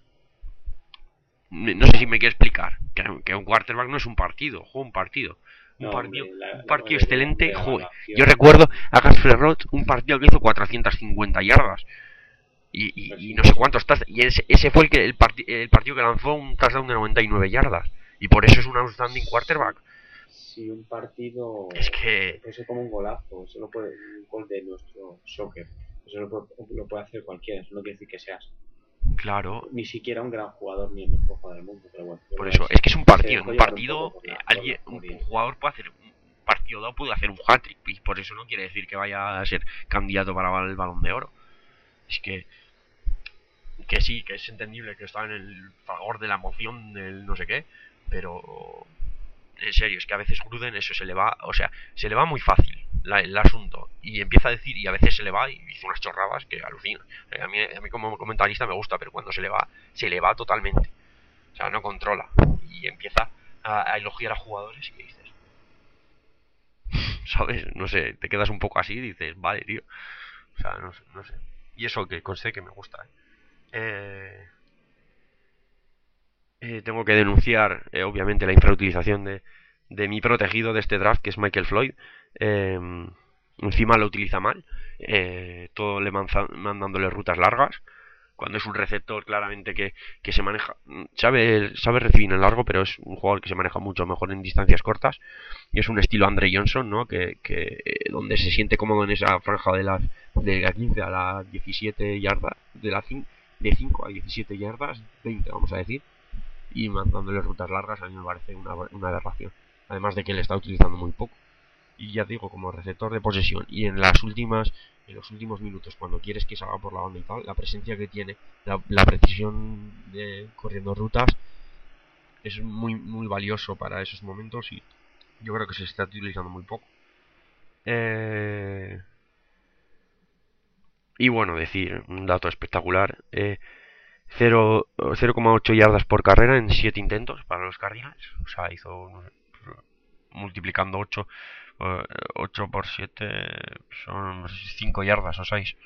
No sé si me quiere explicar que, que un quarterback no es un partido, juega un partido. Un no, partido, hombre, la, un la partido mayoría de excelente, la joder. evaluación, Yo recuerdo a Gas Ferrot un partido que hizo cuatrocientas cincuenta yardas y, y, y no sé cuántos touchdowns. Y ese, ese fue el, que, el, part, el partido que lanzó un touchdown de noventa y nueve yardas. Y por eso es un outstanding quarterback. si, si un partido Es que... fuese como un golazo, eso lo puede, un gol de nuestro soccer, eso lo puede, lo puede hacer cualquiera. Eso no quiere decir que seas Claro, ni siquiera un gran jugador ni el mejor jugador del mundo, pero bueno, yo por creo que eso. se, Es que es un se partido. En dejó un llevar un poco partido, por eh, la, por la alguien, un, un euforia. jugador puede hacer un partido dado, puede hacer un hat-trick. Y por eso no quiere decir que vaya a ser candidato para el Balón de Oro. Es que que sí, que es entendible que está en el fragor de la emoción del no sé qué, pero en serio, es que a veces Gruden eso se le va, o sea, se le va muy fácil la, el asunto y empieza a decir y a veces se le va y dice unas chorradas que alucina. A mí, a mí como comentarista me gusta, pero cuando se le va, se le va totalmente. O sea, no controla y empieza a, a elogiar a jugadores y que dices, ¿sabes? No sé, te quedas un poco así y dices, vale, tío. O sea, no, no sé. Y eso que conste que me gusta, ¿eh? Eh, eh, tengo que denunciar, eh, obviamente, la infrautilización de, de mi protegido de este draft, que es Michael Floyd. Eh, Encima lo utiliza mal, eh, todo le manza, mandándole rutas largas, cuando es un receptor claramente que, que se maneja, sabe, sabe recibir en largo, pero es un jugador que se maneja mucho mejor en distancias cortas, y es un estilo Andre Johnson, ¿no? Que, que eh, donde se siente cómodo en esa franja de las de la quince a las diecisiete yardas, de la de cinco a diecisiete yardas, veinte vamos a decir, y mandándole rutas largas. A mí me parece una, una aberración, además de que él está utilizando muy poco. Y ya digo, como receptor de posesión y en las últimas en los últimos minutos, cuando quieres que salga por la banda y tal, la presencia que tiene, la, la precisión de corriendo rutas es muy muy valioso para esos momentos, y yo creo que se está utilizando muy poco. eh... y bueno, decir un dato espectacular, eh, cero coma ocho yardas por carrera en siete intentos para los Cardinals. O sea, hizo, no sé, multiplicando ocho ocho por siete son cinco yardas o seis.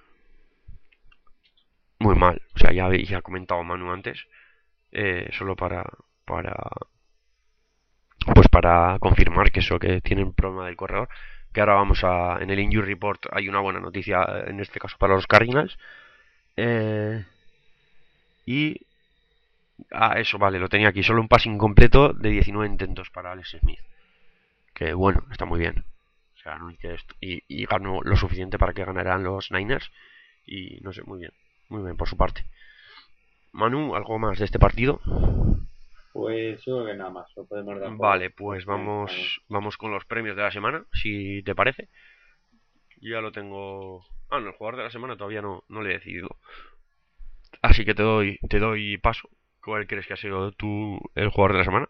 Muy mal. O sea, ya había comentado Manu antes, eh, solo para para pues para confirmar que eso, que tienen problema del corredor. Que ahora vamos a, en el injury report hay una buena noticia en este caso para los Cardinals. eh, y ah, eso, vale, lo tenía aquí. Solo un pase incompleto de diecinueve intentos para Alex Smith. Que bueno, está muy bien. O sea, no hay que esto. Y, y ganó lo suficiente para que ganaran los Niners. Y no sé, muy bien. Muy bien por su parte. Manu, ¿algo más de este partido? Pues yo creo que nada más, lo podemos dar por, Vale, por pues finalizado. vamos, vamos con los premios de la semana, si te parece. Ya lo tengo. Ah, no, el jugador de la semana todavía no, no le he decidido. Así que te doy, te doy paso. ¿Cuál crees que ha sido tú el jugador de la semana?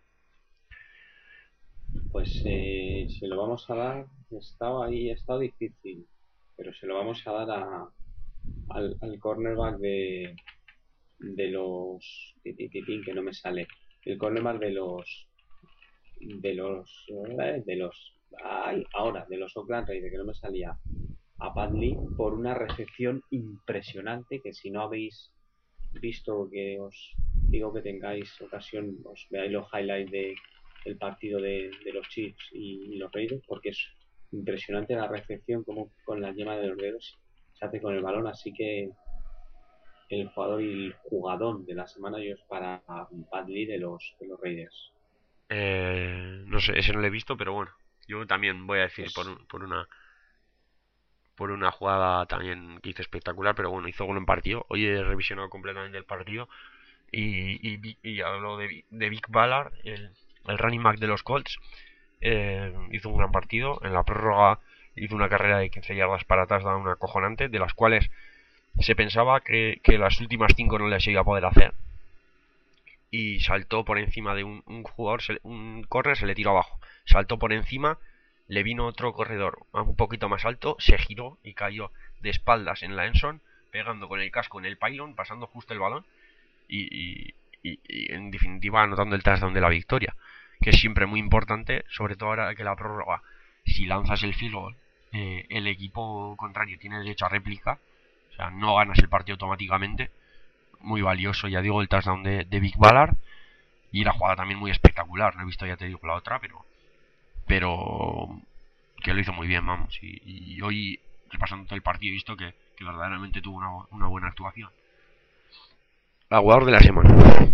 Pues eh, se lo vamos a dar, estaba ahí, ha estado difícil, pero se lo vamos a dar a, al, al cornerback de, de los ti, ti, ti, ti, que no me sale, el cornerback de los de los eh, de los ay, ahora de los Oakland Raiders, que no me salía, a Padley, por una recepción impresionante que si no habéis visto, que os digo que tengáis ocasión, os veáis los highlights de el partido de, de los Chiefs y, y los Raiders, porque es impresionante la recepción como con la yema de los dedos se hace con el balón. Así que el jugador y el jugadón de la semana yo es para Padley de los, de los Raiders. Eh, no sé, ese no lo he visto, pero bueno. Yo también voy a decir por, Pues un- por una por una jugada también que hizo espectacular, pero bueno, hizo gol en partido. Hoy he revisionado completamente el partido y, y, y hablo de, de Vic Ballard, el, el running back de los Colts. Eh, hizo un gran partido. En la prórroga hizo una carrera de quince yardas para touchdown acojonante, de las cuales se pensaba que, que las últimas cinco no les iba a poder hacer. Y saltó por encima de un, un jugador, se, un corner, se le tiró abajo. Saltó por encima, le vino otro corredor un poquito más alto, se giró y cayó de espaldas en la endzone, pegando con el casco en el pylon, pasando justo el balón y, y, y, y en definitiva anotando el touchdown de la victoria, que es siempre muy importante, sobre todo ahora que la prórroga, si lanzas el field goal, eh, el equipo contrario tiene derecho a réplica, o sea, no ganas el partido automáticamente. Muy valioso, ya digo, el touchdown de, de Big Ballard, y la jugada también muy espectacular. No he visto, ya te digo, la otra, pero pero que lo hizo muy bien, vamos. Y, y hoy, repasando todo el partido, he visto que, que verdaderamente tuvo una, una buena actuación. El jugador de la semana.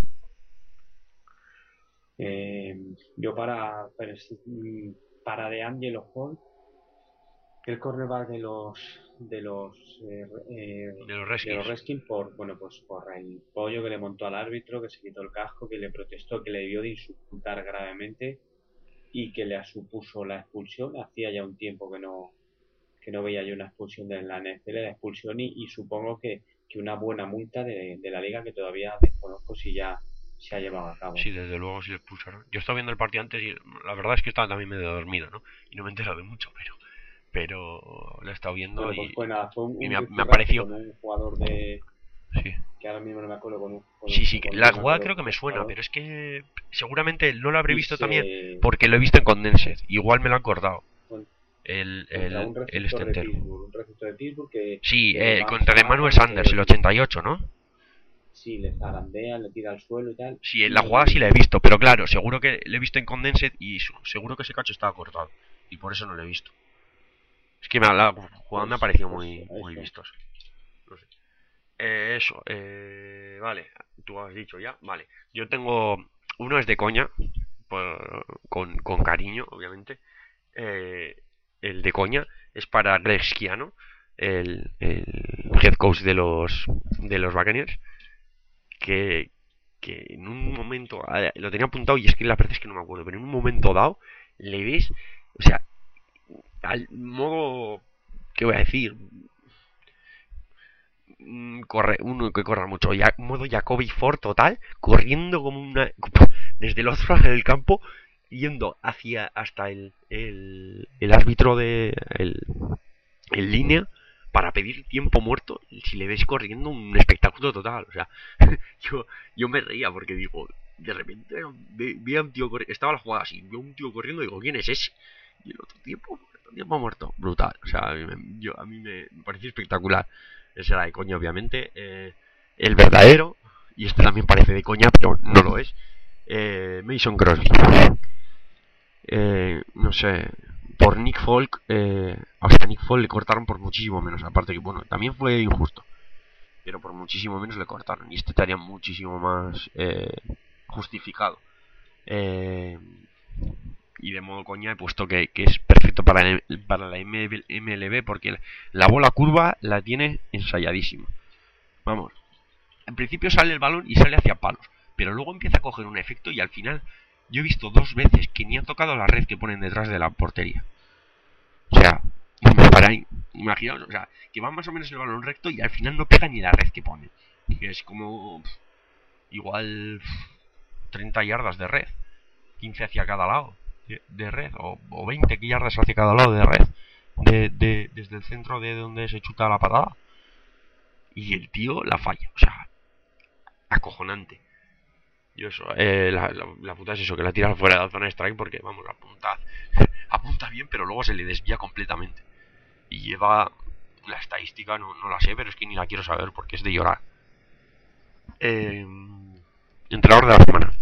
eh, yo para para de Angelo Hall, el cornerback de los de los eh, eh, De los de los Redskins. Redskins, por bueno pues por el pollo que le montó al árbitro, que se quitó el casco, que le protestó, que le debió de insultar gravemente y que le supuso la expulsión. Hacía ya un tiempo que no que no veía yo una expulsión de la N F L, la expulsión, y, y supongo que, que una buena multa de, de la liga, que todavía desconozco si ya se ha llevado a cabo. Sí, desde luego sí le expulsaron. Yo estaba viendo el partido antes y la verdad es que estaba también medio dormido, ¿no? Y no me he enterado de mucho, pero pero lo he estado viendo Bueno, pues y, fue nada, fue un, y un me, ha, me rifirrafe apareció. con un jugador de, Sí. que ahora mismo no me acuerdo, con un, con Sí, un sí, que con, la no me jugada acuerdo creo que con me qué suena, jugador, pero es que seguramente no lo habré y visto también se porque lo he visto en Condensed. Igual me lo han acordado. con, El, contra el, un el receptor este de entero. Pittsburgh, un receptor de Pittsburgh que, Sí, que eh, va contra de Manuel mansa, Sanders, el que ochenta y ocho, ¿no? sí le zarandea, le tira al suelo y tal, Sí, la jugada sí la he y visto, pero claro, seguro que lo he visto en Condensed y seguro que ese cacho estaba cortado. Y por eso no lo he visto. Es que me ha- la jugada me ha Pues, parecido pues muy, muy eso. vistosa. No sé. Eh, eso, eh, vale, tú has dicho ya, vale. Yo tengo, uno es de coña, por- con, con cariño, obviamente. Eh, el de coña es para Greg Schiano, el, el head coach de los, de los Buccaneers, que, que en un momento, ah, lo tenía apuntado y es que la verdad es que no me acuerdo, pero en un momento dado le ves, o sea, al modo, ¿qué voy a decir? Mm, corre, uno que corra mucho, ya, modo Jacoby Ford total, corriendo como una desde el otro lado del campo, yendo hacia hasta el, el, el árbitro de el, en línea para pedir tiempo muerto. Si le ves corriendo, un espectáculo total. O sea, yo, yo me reía porque digo, de repente vi, vi a un tío corriendo, estaba la jugada así, vi a un tío corriendo y digo, ¿quién es ese? Y el otro tiempo muerto, tiempo muerto, brutal. O sea, a mí me, yo, a mí me, me pareció espectacular. Ese era de coña, obviamente. Eh, el verdadero, y este también parece de coña, pero no lo es. Eh, Mason Crosby. Eh, no sé, por Nick Folk, eh, o sea, a Nick Folk le cortaron por muchísimo menos. Aparte que, bueno, también fue injusto, pero por muchísimo menos le cortaron. Y este estaría muchísimo más eh, justificado. Eh, y de modo coña he puesto que, que es perfecto para, el, para la M L B porque la bola curva la tiene ensayadísima. Vamos, en principio sale el balón y sale hacia palos, pero luego empieza a coger un efecto y al final yo he visto dos veces que ni ha tocado la red que ponen detrás de la portería. O sea, para ahí, imaginaos, o sea, que va más o menos el balón recto y al final no pega ni la red que pone. Que es como pff, igual pff, treinta yardas de red, quince hacia cada lado de, de red, o, o veinte yardas hacia cada lado de red, de, de, desde el centro de donde se chuta la patada. Y el tío la falla, o sea, acojonante. Y eso, eh, la, la, la puta es eso, que la tira fuera de la zona de strike porque, vamos, apunta, apunta bien, pero luego se le desvía completamente. Y lleva la estadística, no, no la sé, pero es que ni la quiero saber porque es de llorar. Eh, entrenador de la semana.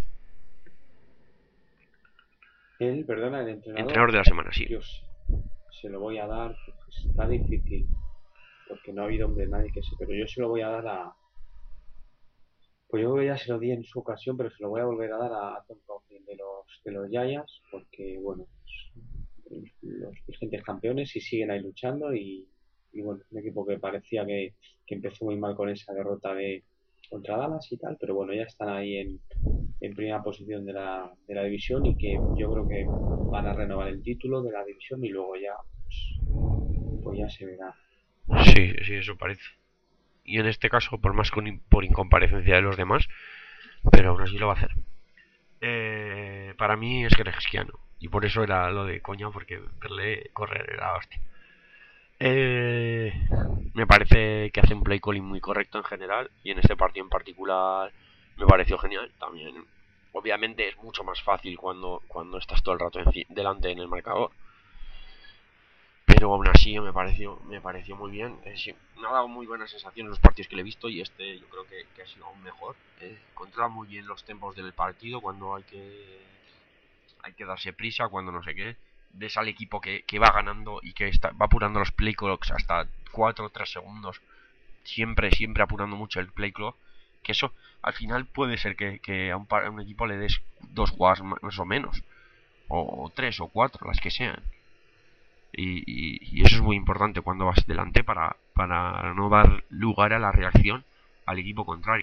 Él, perdona, el entrenador, Entrenador de la semana, sí. Dios, se lo voy a dar, está difícil, porque no ha habido hombre nadie que se, pero yo se lo voy a dar a, pues yo creo que ya se lo di en su ocasión, pero se lo voy a volver a dar a Tom Coughlin de los, de los Giants, porque bueno, pues, los vigentes campeones y siguen ahí luchando y, y bueno, un equipo que parecía que, que empezó muy mal con esa derrota de contra Dallas y tal, pero bueno, ya están ahí en, en primera posición de la, de la división y que yo creo que van a renovar el título de la división y luego ya pues, pues ya se verá. Sí, sí, eso parece. Y en este caso, por más con, por incomparecencia de los demás, pero aún así lo va a hacer. Eh, para mí es Gregskiano. Y por eso era lo de coña, porque verle correr era hostia. Eh, me parece que hace un play calling muy correcto en general. Y en este partido en particular me pareció genial. También, obviamente, es mucho más fácil cuando, cuando estás todo el rato en, delante en el marcador. Pero aún así me pareció, me pareció muy bien. Eh, sí, me ha dado muy buenas sensaciones los partidos que le he visto y este yo creo que, que ha sido aún mejor. Eh, controla muy bien los tempos del partido cuando hay que hay que darse prisa, cuando no sé qué. Ves al equipo que, que va ganando y que está, va apurando los play clocks hasta cuatro o tres segundos. Siempre, siempre apurando mucho el play clock. Que eso al final puede ser que, que a, un, a un equipo le des dos jugadas más o menos. O, o tres o cuatro, las que sean. Y, y, y eso es muy importante cuando vas delante para, para no dar lugar a la reacción al equipo contrario.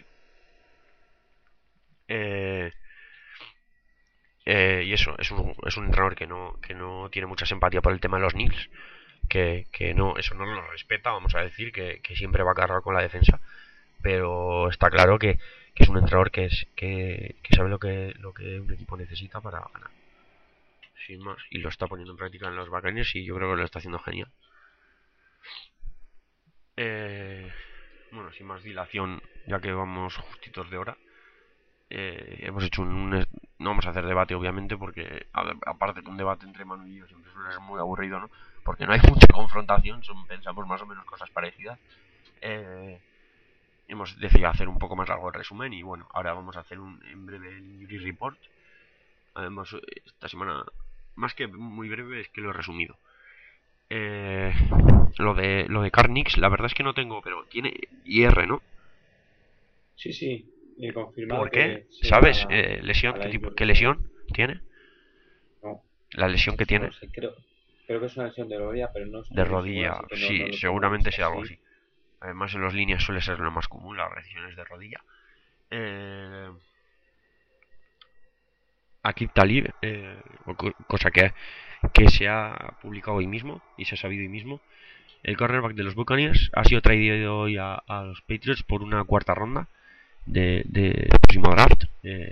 Eh, eh, y eso, es un, es un entrenador que no, que no tiene mucha simpatía por el tema de los Knicks, que, que no, eso no lo respeta, vamos a decir, que, que siempre va a cargar con la defensa, pero está claro que, que es un entrenador que, es, que, que sabe lo que, lo que un equipo necesita para ganar. Sin más, y lo está poniendo en práctica en los Buccaneers y yo creo que lo está haciendo genial. Eh, bueno, sin más dilación, ya que vamos justitos de hora, eh, hemos hecho un, un, no vamos a hacer debate obviamente porque a, aparte de un debate entre Manu y yo siempre suele ser muy aburrido, ¿no? Porque no hay mucha confrontación, son, pensamos más o menos cosas parecidas. Eh, hemos decidido hacer un poco más largo el resumen y bueno, ahora vamos a hacer un en breve el Yuri Report. Además, esta semana, más que muy breve, es que lo he resumido. Eh, lo de lo de Carnix, la verdad es que no tengo, pero tiene I R, ¿no? Sí, sí, he ¿Por confirmado qué? que se va a ¿Sabes? la, Eh, lesión, a ¿qué la tipo, Injury qué Reserve. lesión tiene? No, La lesión que eso no lo tiene sé, creo, creo que es una lesión de rodilla, pero no de estoy muy seguro, rodilla, así que no, sí, no lo tengo seguramente visto sea algo así. así. Además en los líneas suele ser lo más común, las lesiones de rodilla. Eh, Akib Talib, eh, cosa que, que se ha publicado hoy mismo y se ha sabido hoy mismo. El cornerback de los Buccaneers ha sido traído hoy a, a los Patriots por una cuarta ronda de, de próximo draft. Eh,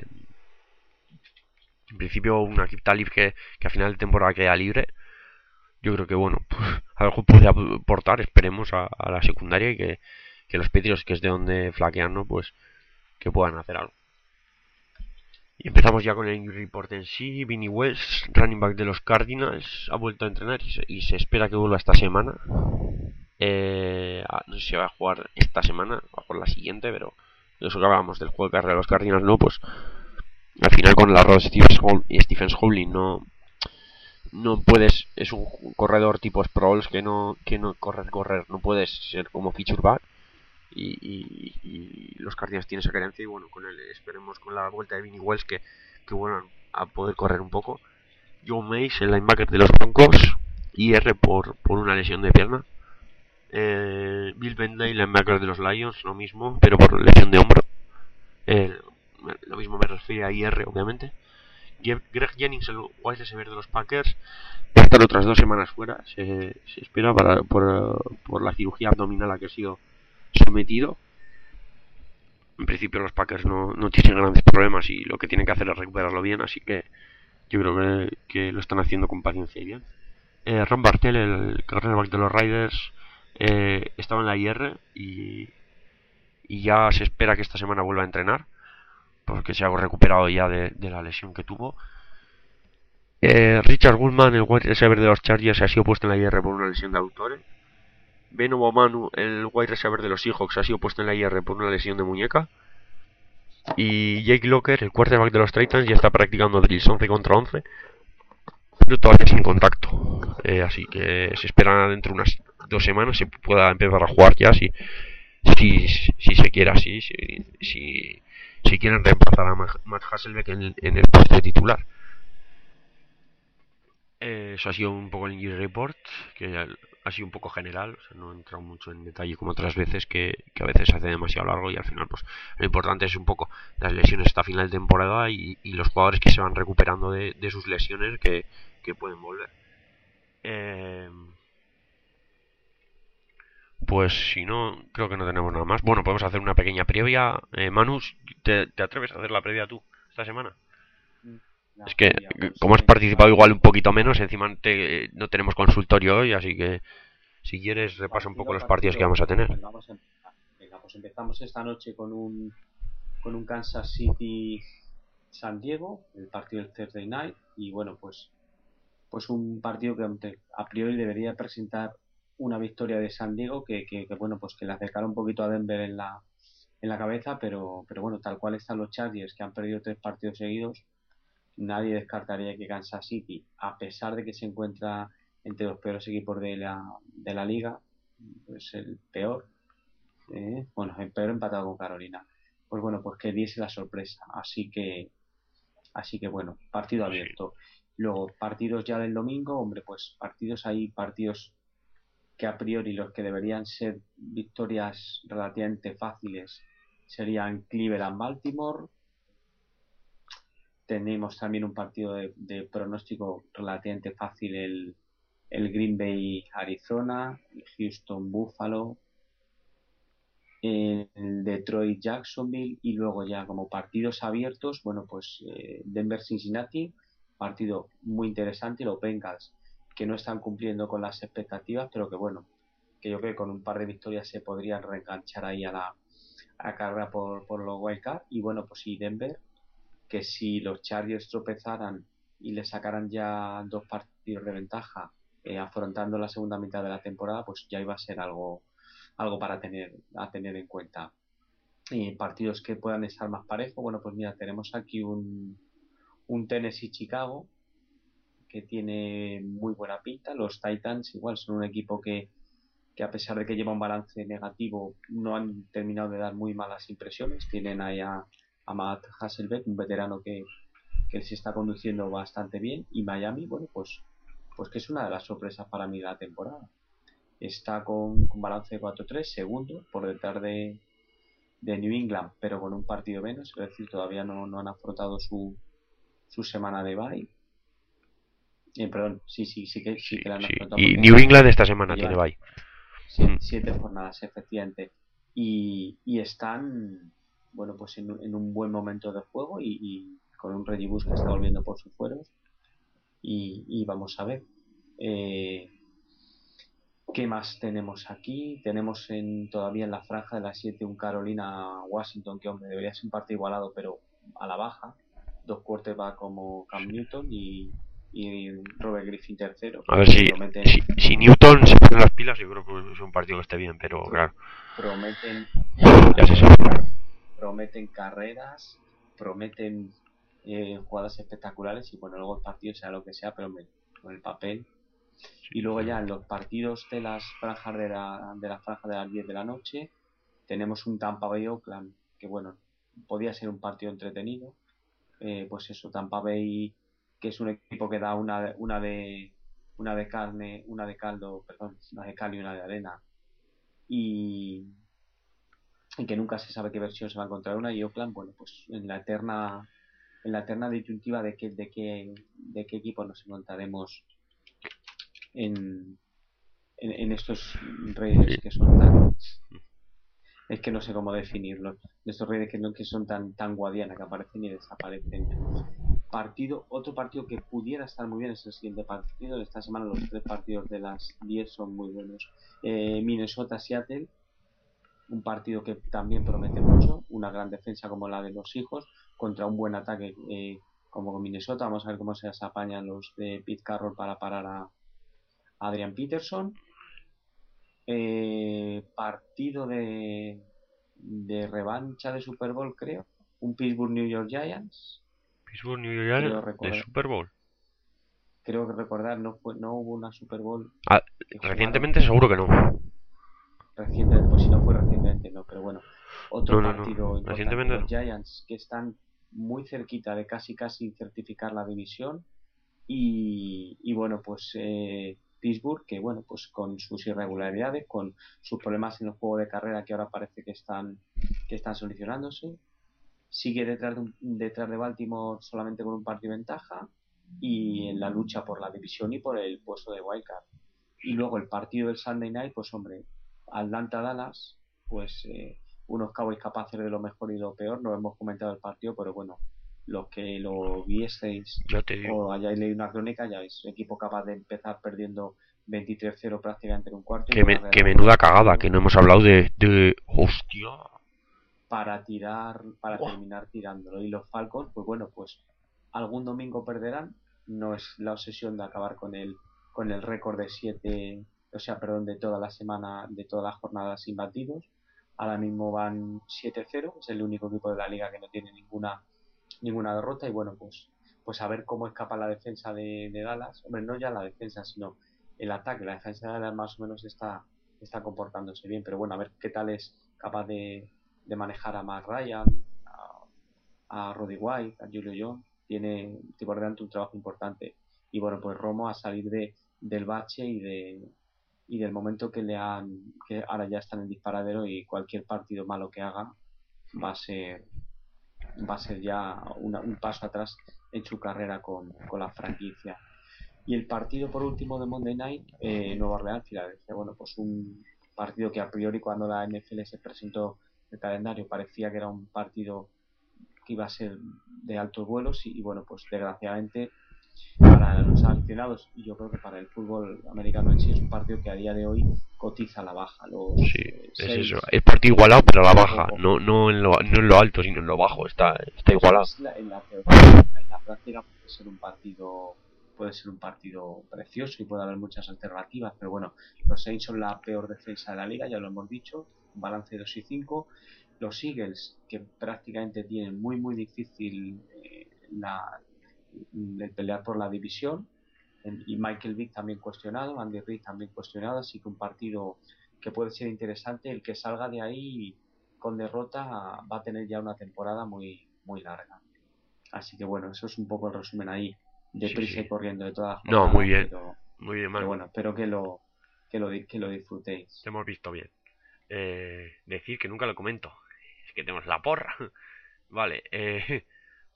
en principio, un Akib Talib que, que a final de temporada queda libre. Yo creo que, bueno, pues, algo puede aportar, esperemos, a, a la secundaria y que, que los Patriots, que es de donde flaquean, ¿no? Pues que puedan hacer algo. Y empezamos ya con el injury report en sí. Vinnie Wells, running back de los Cardinals, ha vuelto a entrenar y se, y se espera que vuelva esta semana. Eh, no sé si va a jugar esta semana o a jugar la siguiente, pero eso que hablábamos del juego de carrera de los Cardinals, no, pues al final con el arroz de Stephen Howling no, no puedes, es un corredor tipo Sproles que no, que no correr, correr, no puedes ser como feature back. Y, y, y los Cardinals tienen esa carencia y bueno, con él esperemos con la vuelta de Vinnie Wells que, que vuelvan a poder correr un poco. Joe Mace, el linebacker de los Broncos, I R por, por una lesión de pierna. Eh, Bill Bentley, linebacker de los Lions, lo mismo, pero por lesión de hombro. Eh, lo mismo me refiero a I R, obviamente. Greg Jennings, el wide receiver de los Packers, va a estar otras dos semanas fuera. Se, se espera para, por, por la cirugía abdominal a que ha sido sometido. En principio los Packers no, no tienen grandes problemas y lo que tienen que hacer es recuperarlo bien, así que yo creo que, que lo están haciendo con paciencia y bien. Eh, Ron Bartel, el cornerback de los Raiders, eh, estaba en la I R y, y ya se espera que esta semana vuelva a entrenar porque se ha recuperado ya de, de la lesión que tuvo. Eh, Richard Goodman, el wide receiver de los Chargers, ha sido puesto en la I R por una lesión de aductores. Beno Bomanu, el wide receiver de los Seahawks, ha sido puesto en la I R por una lesión de muñeca. Y Jake Locker, el quarterback de los Titans, ya está practicando drills once contra once, pero todavía sin contacto. Eh, así que se espera dentro de unas dos semanas se pueda empezar a jugar ya, si, si, si se quiere así, si, si, si quieren reemplazar a Matt Hasselbeck en, en el puesto de titular. Eh, eso ha sido un poco el injury report, que ha sido un poco general, o sea, no he entrado mucho en detalle como otras veces, que, que a veces se hace demasiado largo y al final pues lo importante es un poco las lesiones hasta final de temporada y, y los jugadores que se van recuperando de, de sus lesiones que, que pueden volver. Eh, pues si no, creo que no tenemos nada más. Bueno, podemos hacer una pequeña previa. Eh, Manus, ¿te, ¿te atreves a hacer la previa tú esta semana? Es La que, previa, pues como has venga, participado vale. igual un poquito menos, encima te, no tenemos consultorio hoy, así que si quieres repasa un poco Partido a los partidos que partido, vamos a tener. venga, vamos a empezar. Venga, pues empezamos esta noche con un, con un Kansas City San Diego, el partido del Thursday Night, y bueno, pues, pues un partido que a priori debería presentar una victoria de San Diego que, que, que bueno, pues que le acercará un poquito a Denver en la, en la cabeza, pero, pero bueno, tal cual están los Chargers, que han perdido tres partidos seguidos, nadie descartaría que Kansas City, a pesar de que se encuentra entre los peores equipos de la, de la liga, pues el peor, eh, bueno, el peor empatado con Carolina, pues bueno, pues que diese la sorpresa. Así que, así que bueno, partido Sí, abierto. Luego, partidos ya del domingo, hombre, pues partidos ahí, partidos que a priori los que deberían ser victorias relativamente fáciles serían Cleveland-Baltimore. Tenemos también un partido de, de pronóstico relativamente fácil, el, el Green Bay Arizona, el Houston Buffalo, el Detroit Jacksonville y luego ya como partidos abiertos, bueno pues eh, Denver Cincinnati, partido muy interesante, y los Bengals que no están cumpliendo con las expectativas, pero que bueno, que yo creo que con un par de victorias se podrían reenganchar ahí a la, a la carrera por, por los wildcard. Y bueno, pues sí, Denver, que si los Chargers tropezaran y le sacaran ya dos partidos de ventaja, eh, afrontando la segunda mitad de la temporada, pues ya iba a ser algo, algo para tener, a tener en cuenta. Y partidos que puedan estar más parejos, bueno, pues mira, tenemos aquí un, un Tennessee-Chicago, que tiene muy buena pinta. Los Titans igual son un equipo que, que a pesar de que lleva un balance negativo, no han terminado de dar muy malas impresiones. Tienen ahí a, a Matt Hasselbeck, un veterano que, que se está conduciendo bastante bien. Y Miami, bueno, pues, pues que es una de las sorpresas para mí de la temporada. Está con, con balance de cuatro tres, segundo, por detrás de, de New England, pero con un partido menos, es decir, todavía no, no han afrontado su, su semana de bye. Eh, perdón, sí, sí, sí que, sí Sí, que la han sí. afrontado Y porque New England esta semana tiene llevan bye. siete, Mm. siete jornadas, efectivamente. Y, y están, bueno, pues en, en un buen momento de juego y, y con un Reggie Bush que está volviendo por sus fueros. Y, y vamos a ver. Eh, ¿Qué más tenemos aquí? Tenemos en, todavía en la franja de las siete un Carolina-Washington, que hombre, debería ser un partido igualado, pero a la baja. Dos quarterbacks como Cam Sí. Newton y, y Robert Griffin tercero, A ver que si, prometen, si, si Newton se pone las pilas, yo creo que es un partido que esté bien, pero pro- claro, prometen ya se ataque, sabe. prometen carreras, prometen eh, jugadas espectaculares y bueno, luego el partido sea lo que sea, pero me- con el papel. Y luego ya en los partidos de las franjas de la, de la franja de las diez de la noche tenemos un Tampa Bay Oakland que bueno, podía ser un partido entretenido. Eh, pues eso, Tampa Bay, que es un equipo que da una, una de una de carne, una de caldo, perdón, una de cal y una de arena. Y, y que nunca se sabe qué versión se va a encontrar una. Y Oakland, bueno, pues en la eterna en la eterna disyuntiva de qué de qué de qué equipo nos encontraremos en, en, en estos Sí. redes que son tan, es que no sé cómo definirlos, de estos redes que, no, que son tan tan guadiana, que aparecen y desaparecen. Partido, otro partido que pudiera estar muy bien es el siguiente partido. Esta semana los tres partidos de las diez son muy buenos. Eh, Minnesota-Seattle, un partido que también promete mucho, una gran defensa como la de los hijos contra un buen ataque eh, como Minnesota. Vamos a ver cómo se las apañan los de Pete Carroll para parar a Adrian Peterson. Eh, partido de, de revancha de Super Bowl, creo. Un Pittsburgh New York Giants. Pittsburgh, New Creo York, de recordar, Super Bowl. creo que recordar, no fue, no hubo una Super Bowl Ah, que jugaron recientemente seguro que no. recientemente, pues si no fue recientemente, no, pero bueno, otro No, no, no. partido importante. Recientemente Los no. Giants que están muy cerquita de casi casi certificar la división y, y bueno, pues eh, Pittsburgh que bueno, pues con sus irregularidades, con sus problemas en el juego de carrera que ahora parece que están que están solucionándose, sigue detrás de, un- detrás de Baltimore solamente con un partido de ventaja y en la lucha por la división y por el puesto de wildcard. Y luego el partido del Sunday Night, pues hombre, Atlanta-Dallas, pues eh, unos Cowboys capaces de lo mejor y lo peor. No hemos comentado el partido, pero bueno, los que lo vieseis Ya te o digo. hayáis leído una crónica, ya es equipo capaz de empezar perdiendo veintitrés cero prácticamente en un cuarto y Que, con me, la que reanudación menuda del cagada, partido que no hemos hablado de, de... Hostia. para tirar, para Buah. terminar tirándolo. Y los Falcons, pues bueno, pues algún domingo perderán. No es la obsesión de acabar con el, con el récord de siete, o sea, perdón, de toda la semana, de todas las jornadas sin batidos. Ahora mismo van siete cero, es el único equipo de la liga que no tiene ninguna, ninguna derrota. Y bueno, pues, pues a ver cómo escapa la defensa de, de Dallas. Hombre, no ya la defensa, sino el ataque. La defensa de Dallas más o menos está, está comportándose bien, pero bueno, a ver qué tal es capaz de, de manejar a Matt Ryan, a, a Roddy White, a Julio Jones. Tiene por delante un trabajo importante. Y bueno, pues Romo a salir de, del bache y de y del momento que le han que ahora ya está en el disparadero y cualquier partido malo que haga va a ser va a ser ya una, un paso atrás en su carrera con, con la franquicia. Y el partido por último de Monday Night, eh, Nueva Orleans, Filadelfia. Bueno, pues un partido que a priori cuando la N F L se presentó el calendario parecía que era un partido que iba a ser de altos vuelos y, y bueno, pues desgraciadamente para los aficionados y yo creo que para el fútbol americano en sí es un partido que a día de hoy cotiza a la baja. Los Sí, eh, es eso. seis Es partido igualado, pero a la poco a baja. poco. No, no, en lo, no en lo alto, sino en lo bajo. Está, está Eso igualado. es la, en la teoría. En la práctica puede ser un partido puede ser un partido precioso y puede haber muchas alternativas, pero bueno, los Saints son la peor defensa de la liga, ya lo hemos dicho, un balance de dos y cinco. Los Eagles, que prácticamente tienen muy muy difícil eh, la, el pelear por la división, y Michael Vick también cuestionado, Andy Reid también cuestionado, así que un partido que puede ser interesante. El que salga de ahí con derrota va a tener ya una temporada muy muy larga. Así que bueno, eso es un poco el resumen ahí, deprisa sí, sí. y corriendo de todas las jornadas. No, muy bien, pero, muy bien, pero bueno, espero que lo que lo, que lo disfrutéis. Te hemos visto bien. Eh, decir que nunca lo comento, es que tenemos la porra. Vale, eh,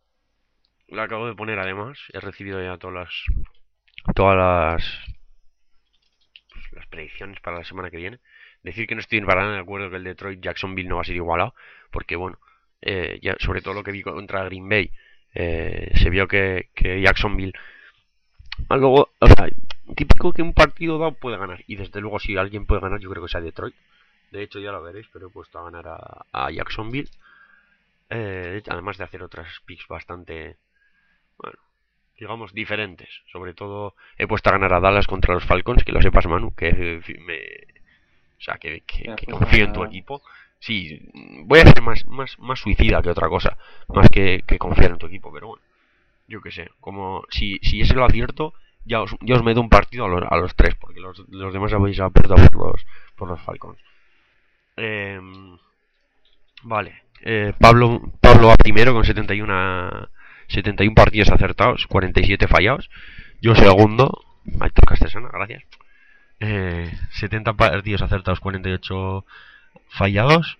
lo acabo de poner además, he recibido ya todas las todas las pues, las predicciones para la semana que viene. Decir que no estoy para nada de acuerdo que el Detroit Jacksonville no va a ser igualado, porque bueno, eh, ya sobre todo lo que vi contra Green Bay, eh, se vio que, que Jacksonville luego, o sea, típico que un partido dado puede ganar, y desde luego si alguien puede ganar yo creo que sea Detroit. De hecho ya lo veréis, pero he puesto a ganar a, a Jacksonville, eh, además de hacer otras picks bastante, bueno, digamos diferentes. Sobre todo he puesto a ganar a Dallas contra los Falcons, que lo sepas, Manu, que me, o sea, que, que, que confío en tu equipo. Sí, voy a ser más, más, más suicida que otra cosa, más que, que confiar en tu equipo, pero bueno, yo que sé, como si, si ese lo acierto, ya os, ya os meto un partido a los, a los tres, porque los, los demás habéis apretado por los, por los Falcons. Eh, vale, eh, Pablo, Pablo va primero con setenta y uno, setenta y uno partidos acertados, cuarenta y siete fallados. Yo segundo, Aitor Castresana, gracias. Eh, setenta partidos acertados, cuarenta y ocho fallados.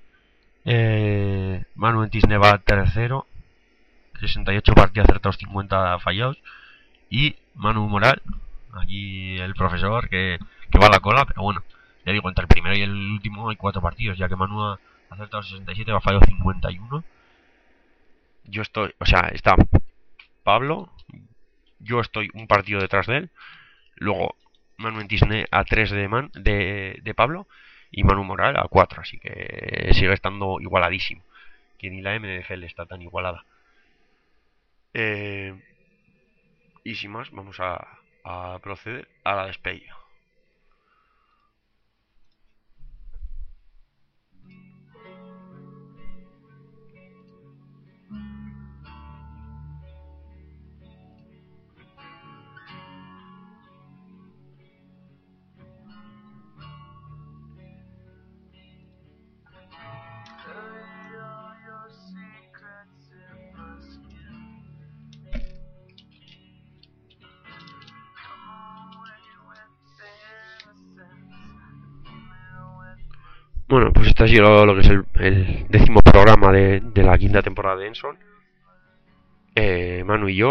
Eh, Manu Entisne va tercero, sesenta y ocho partidos acertados, cincuenta fallados. Y Manu Moral, aquí el profesor que, que va a la cola, pero bueno, ya digo, entre el primero y el último hay cuatro partidos, ya que Manu ha acertado sesenta y siete, ha fallado cincuenta y uno. Yo estoy, o sea, está Pablo, yo estoy un partido detrás de él. Luego Manu Entisne a tres de, Man, de, de Pablo, y Manu Moral a cuatro, así que sigue estando igualadísimo, que ni la M F L está tan igualada. Eh, y sin más, vamos a, a proceder a la despedida. Bueno, pues este ha sido lo que es el, el décimo programa de, de la quinta temporada de Enson. Eh, Manu y yo,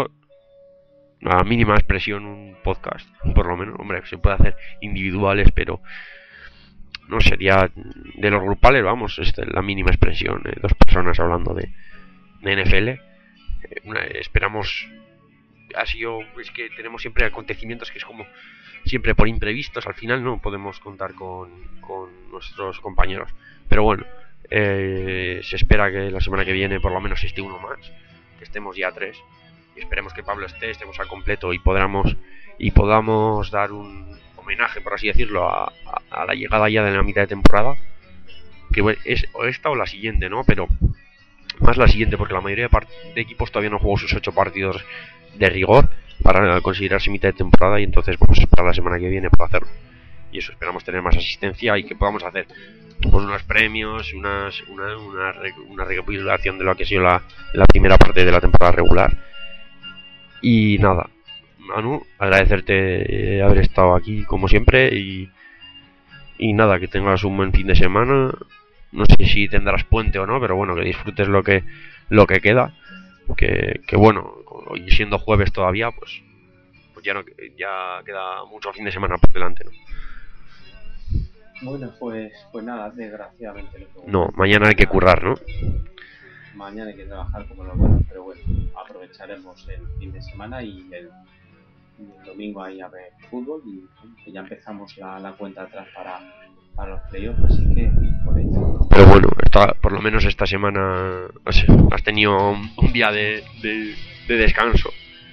a mínima expresión, un podcast, por lo menos. Hombre, se puede hacer individuales, pero no sería de los grupales, vamos, es la mínima expresión. Eh, dos personas hablando de, de N F L. Eh, una, esperamos, ha sido, es que tenemos siempre acontecimientos que es como siempre por imprevistos, al final no podemos contar con, con nuestros compañeros, pero bueno, eh, se espera que la semana que viene por lo menos esté uno más, que estemos ya tres, y esperemos que Pablo esté, estemos al completo y podamos y podamos dar un homenaje, por así decirlo, a, a, a la llegada ya de la mitad de temporada, que es o esta o la siguiente, ¿no? Pero más la siguiente, porque la mayoría de, part- de equipos todavía no jugó sus ocho partidos de rigor para considerarse mitad de temporada, y entonces vamos a esperar la semana que viene para hacerlo. Y eso, esperamos tener más asistencia y que podamos hacer pues unos premios, unas, una, una, una recapitulación de lo que ha sido la, la primera parte de la temporada regular. Y nada, Manu, agradecerte haber estado aquí como siempre, y, y nada, que tengas un buen fin de semana. No sé si tendrás puente o no, pero bueno, que disfrutes lo que lo que queda, que, que bueno, hoy siendo jueves todavía, pues, pues ya no ya queda mucho fin de semana por delante, ¿no? Bueno, pues pues nada, desgraciadamente lo que no, mañana hay que currar, ¿no? Mañana hay que trabajar como lo bueno, pero bueno, aprovecharemos el fin de semana y el, el domingo ahí a ver fútbol, y que ya empezamos la, la cuenta atrás para, para los playoffs, así que por ahí. Pero bueno, esta, por lo menos esta semana has, has tenido un día de, de, de descanso,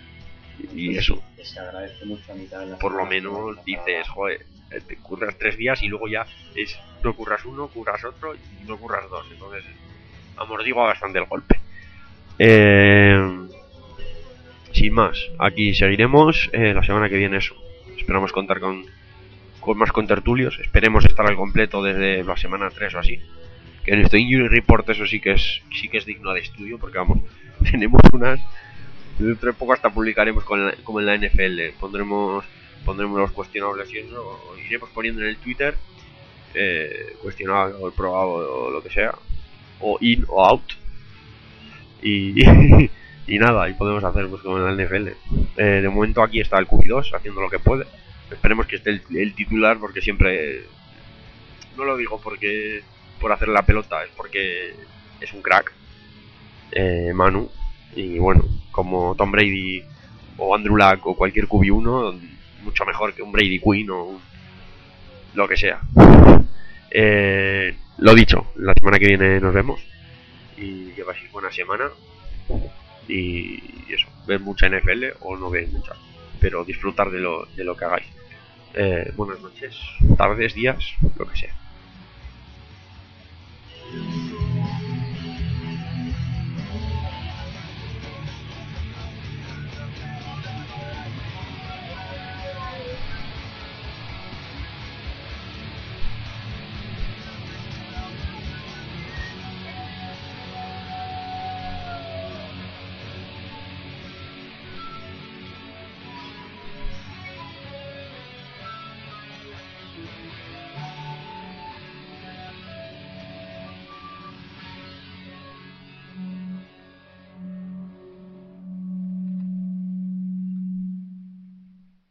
y eso que se agradece mucho a mitad de la por lo menos dices, joder, te curras tres días y luego ya es no curras uno, curras otro y no curras dos, entonces amortigua bastante el golpe. Eh, sin sin más, aquí seguiremos. Eh, la semana que viene eso. Esperamos contar con, con más contertulios. Esperemos estar al completo desde la semana tres o así. Que en este Injury Report eso sí que es sí que es digno de estudio, porque vamos, tenemos unas. Dentro de poco hasta publicaremos con la, como en la N F L. Pondremos pondremos los cuestionables y eso, o iremos poniendo en el Twitter eh, cuestionable o probado o lo que sea, o in o out. Y, y nada, y podemos hacer pues como en la N F L. Eh, de momento aquí está el Q B dos haciendo lo que puede. Esperemos que esté el, el titular, porque siempre, no lo digo porque por hacer la pelota, es porque es un crack, eh, Manu. Y bueno, como Tom Brady o Andrew Luck o cualquier Q B uno, mucho mejor que un Brady Quinn o un, lo que sea. Eh, lo dicho, la semana que viene nos vemos. Y que paséis buena semana. Y eso, ver mucha N F L o no ver mucha, pero disfrutar de lo, de lo que hagáis. Eh, buenas noches, tardes, días, lo que sea.